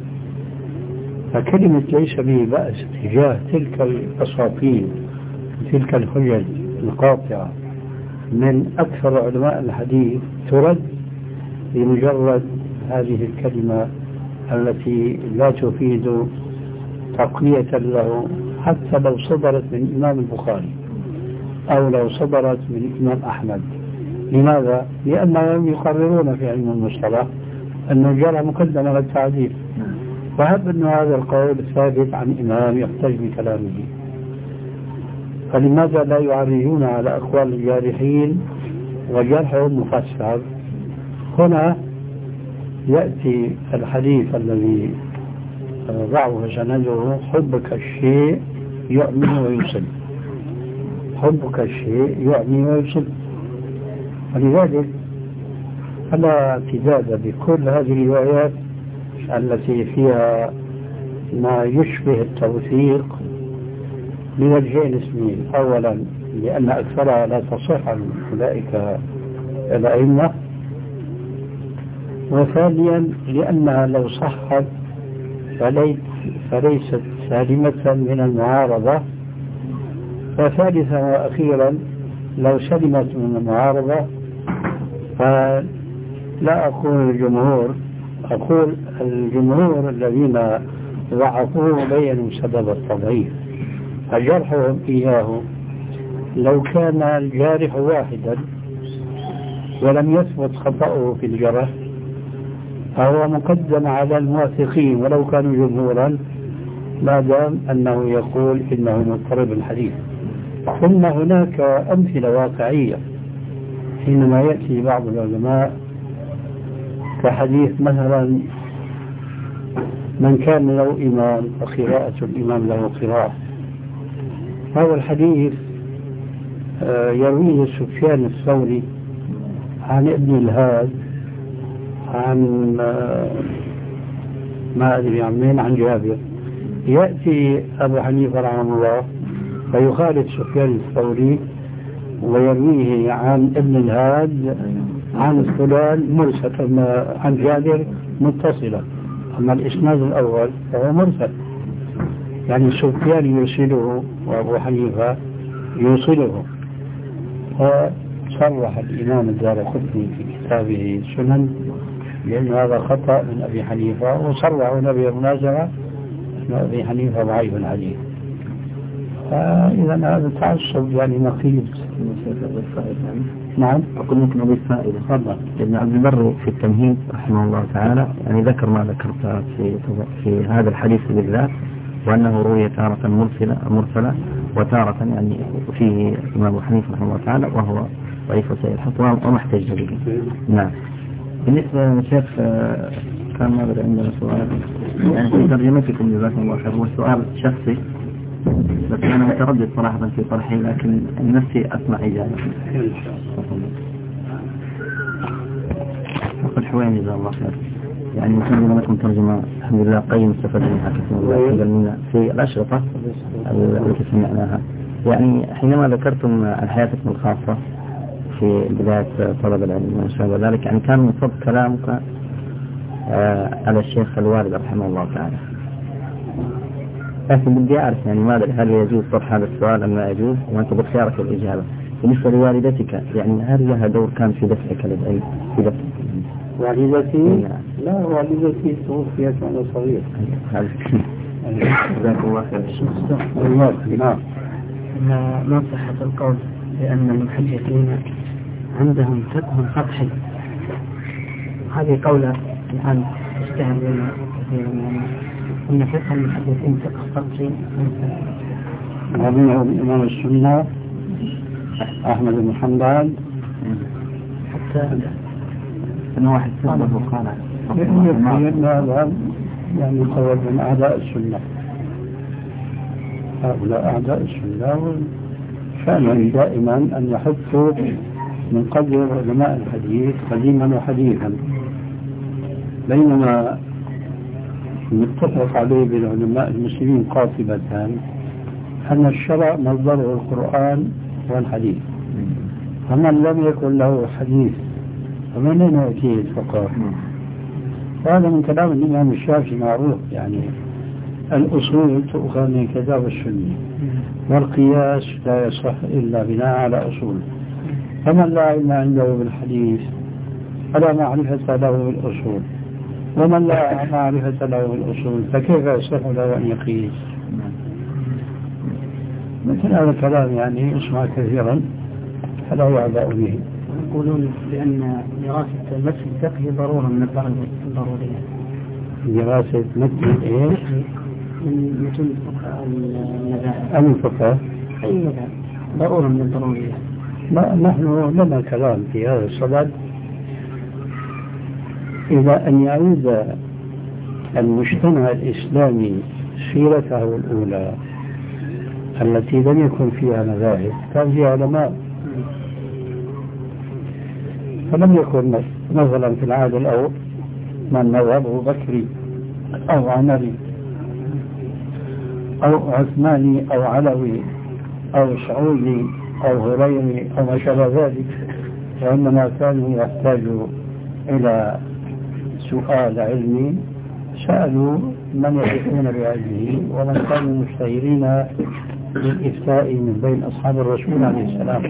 فكلمة ليس به بأس تجاه تلك الأساطير تلك الحجج القاطعة من أكثر علماء الحديث ترد بمجرد هذه الكلمة التي لا تفيد تقوية له، حتى لو صدرت من الإمام البخاري أو لو صدرت من الإمام أحمد. لماذا؟ لأنهم يقررون في علم المصطلح أن الجرح مقدم على التعديل، وهب أن هذا القول ثابت عن إمام يحتج بكلامه، فلماذا لا يعرجون على أقوال الجارحين وجرحهم مفسر؟ هنا يأتي الحديث الذي ضعه سنده: حبك الشيء يعمي ويصل، حبك الشيء يعمي ويصل. ولذلك فلا اعتداد بكل هذه الروايات التي فيها ما يشبه التوثيق لوجهين اثنين: أولا لأن أكثرها لا تصح عن أولئك الأئمة، وثانيا لأنها لو صحت فليست سالمة من المعارضة، وثالثا وأخيرا لو سلمت من المعارضة فلا أقول الجمهور، أقول الجمهور الذين ضعفوه بينوا سبب التضعيف، فجرحهم إياه لو كان الجارح واحدا ولم يثبت خطأه في الجرح فهو مقدم على المواثقين ولو كانوا جمهورا، ما دام أنه يقول إنه مضطرب الحديث. ثم هناك أمثلة واقعية حينما يأتي بعض العلماء كحديث مثلا: من كان له إمام فقراءة الإمام له قراءة. هذا الحديث يرويه سفيان الثوري عن ابن الهاد عن ما أدري عن مين، عن جابر. يأتي أبو حنيفة رحمه الله فيخالف سفيان الثوري ويرويه عن ابن الهاد عن فلان مرسل، عن جابر متصلة، أما الإسناد الأول فهو مرسل، يعني سفيان يرسله وأبو حنيفة يوصله. فصرح الإمام الدارقطني في كتابه سنن لأن هذا خطأ من أبي حنيفة، وصرحوا نبي منازعة أن أبي حنيفة ضعيف الحديث. فإذا هذا تعصب يعني نقيض. نعم. أقول ممكن أضيف فائدة. تفضل. ابن عبد البر في التمهيد رحمه الله تعالى يعني ذكر ما ذكرت في في هذا الحديث بالذات، وأنه روي تارة مرسلة مرسلة وتارة يعني فيه الإمام أبو حنيفة رحمه الله تعالى وهو ضعيف وسيء الحفظ وما احتج به. نعم. بالنسبة للشيخ كان ماذا عندنا سؤال يعني في ترجمتكم جزاكم الله خير، هو سؤال شخصي بس أنا متردد صراحة في طرحي، لكن نفسي أسمع إجابة. أقول حوين جزاه الله خير. يعني نتمنى لكم ترجمة الحمد لله قيم استفدنا منها كثير من في الأشرطة التي سمعناها. يعني حينما ذكرتم عن حياتكم الخاصة في بداية طلب العلم وما شابه ذلك، يعني كان من صدق كلامك آه على الشيخ الوالد رحمه الله تعالى، لكن بدي أعرف يعني ماذا هل يجوز طرح هذا السؤال أم لا يجوز، وأنت بخيارك الإجابة. بالنسبة لوالدتك يعني هل لها دور كان في دفعك للعلم؟ في دفع والدتي لا والدتي توفيت وأنا صغير. جزاك الله خير. نعم. ما صحة القول بأن المحدثين عندهم فقه سطحي؟ هذه قولة الآن تشتهر بين كثير من الناس أن فقه المحدثين فقه سطحي. ومنهم إمام السنة أحمد بن حنبل حتى أنا واحد سبب وقال هذا يعني قول من أعداء السنة. هؤلاء أعداء السنة فعلا دائما أن يحثوا من قدر علماء الحديث قديما وحديثا، بينما متفق عليه بالعلماء المسلمين قاطبة أن الشرع مصدره القرآن والحديث، فمن لم يكن له حديث فمن أين يأتيه الفقه؟ وهذا من كلام الإمام الشافعي معروف، يعني الأصول تؤخذ من كتاب السنة والقياس لا يصح إلا بناء على أصول، فمن لا علم عنده بالحديث فلا معرفة له بالأصول، ومن لا معرفة له بالأصول فكيف يصح له أن يقيس؟ مثل هذا الكلام يعني يسمع كثيرا فلا يعبأ به. يقولون بأن دراسة متن الفقه ضرورة من الضروريات. دراسة متن إيش؟ من متن المذاهب. أم الفقه؟ أي مذهب ضرورة من الضروريات. ما نحن لنا كلام في هذا الصدد، إذا أن يعود المجتمع الإسلامي سيرته الأولى التي لم يكن فيها مذاهب، كان فيها علماء، فلم يكن مثلا في العهد الأول من مذهبه بكري أو عمري أو عثماني أو علوي أو سعودي أو هريري أو ما شابه ذلك، وإنما كانوا يحتاجوا إلى سؤال علمي سألوا من يثقون بعلمه ومن كانوا مشتهرين بالإفتاء من بين أصحاب الرسول عليه السلام.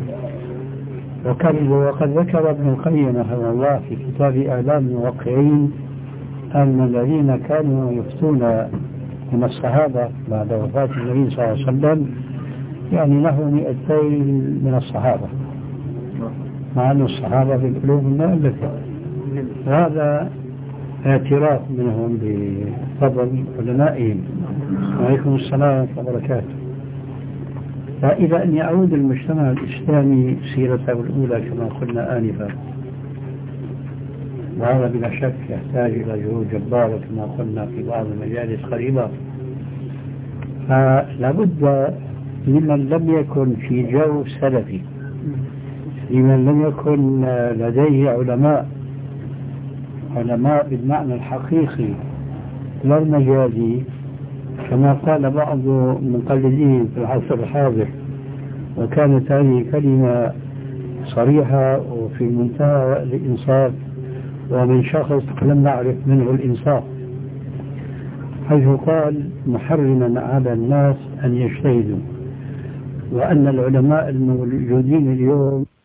وقد ذكر ابن القيم رحمه الله في كتاب آلام الموقعين أن الذين كانوا يفتون من الصحابة بعد وفاة النبي صلى الله عليه وسلم يعني له مئتين من الصحابة، مع أن الصحابة في القلوب المؤلفة، وهذا اعتراف منهم بفضل علمائهم. وعليكم السلام وبركاته. فإذا أن يعود المجتمع الإسلامي سيرته الأولى كما قلنا آنفا، وهذا بلا شك يحتاج إلى جهود جبارة كما قلنا في بعض المجالس قريبة، فلا بد لمن لم يكن في جو سلفي، لمن لم يكن لديه علماء علماء بالمعنى الحقيقي لا المجازي، كما قال بعض المقلدين في العصر الحاضر، وكانت هذه كلمة صريحة وفي منتهى الإنصاف ومن شخص لم نعرف منه الإنصاف، حيث قال محرما على الناس أن يجتهدوا، وأن العلماء الموجودين اليوم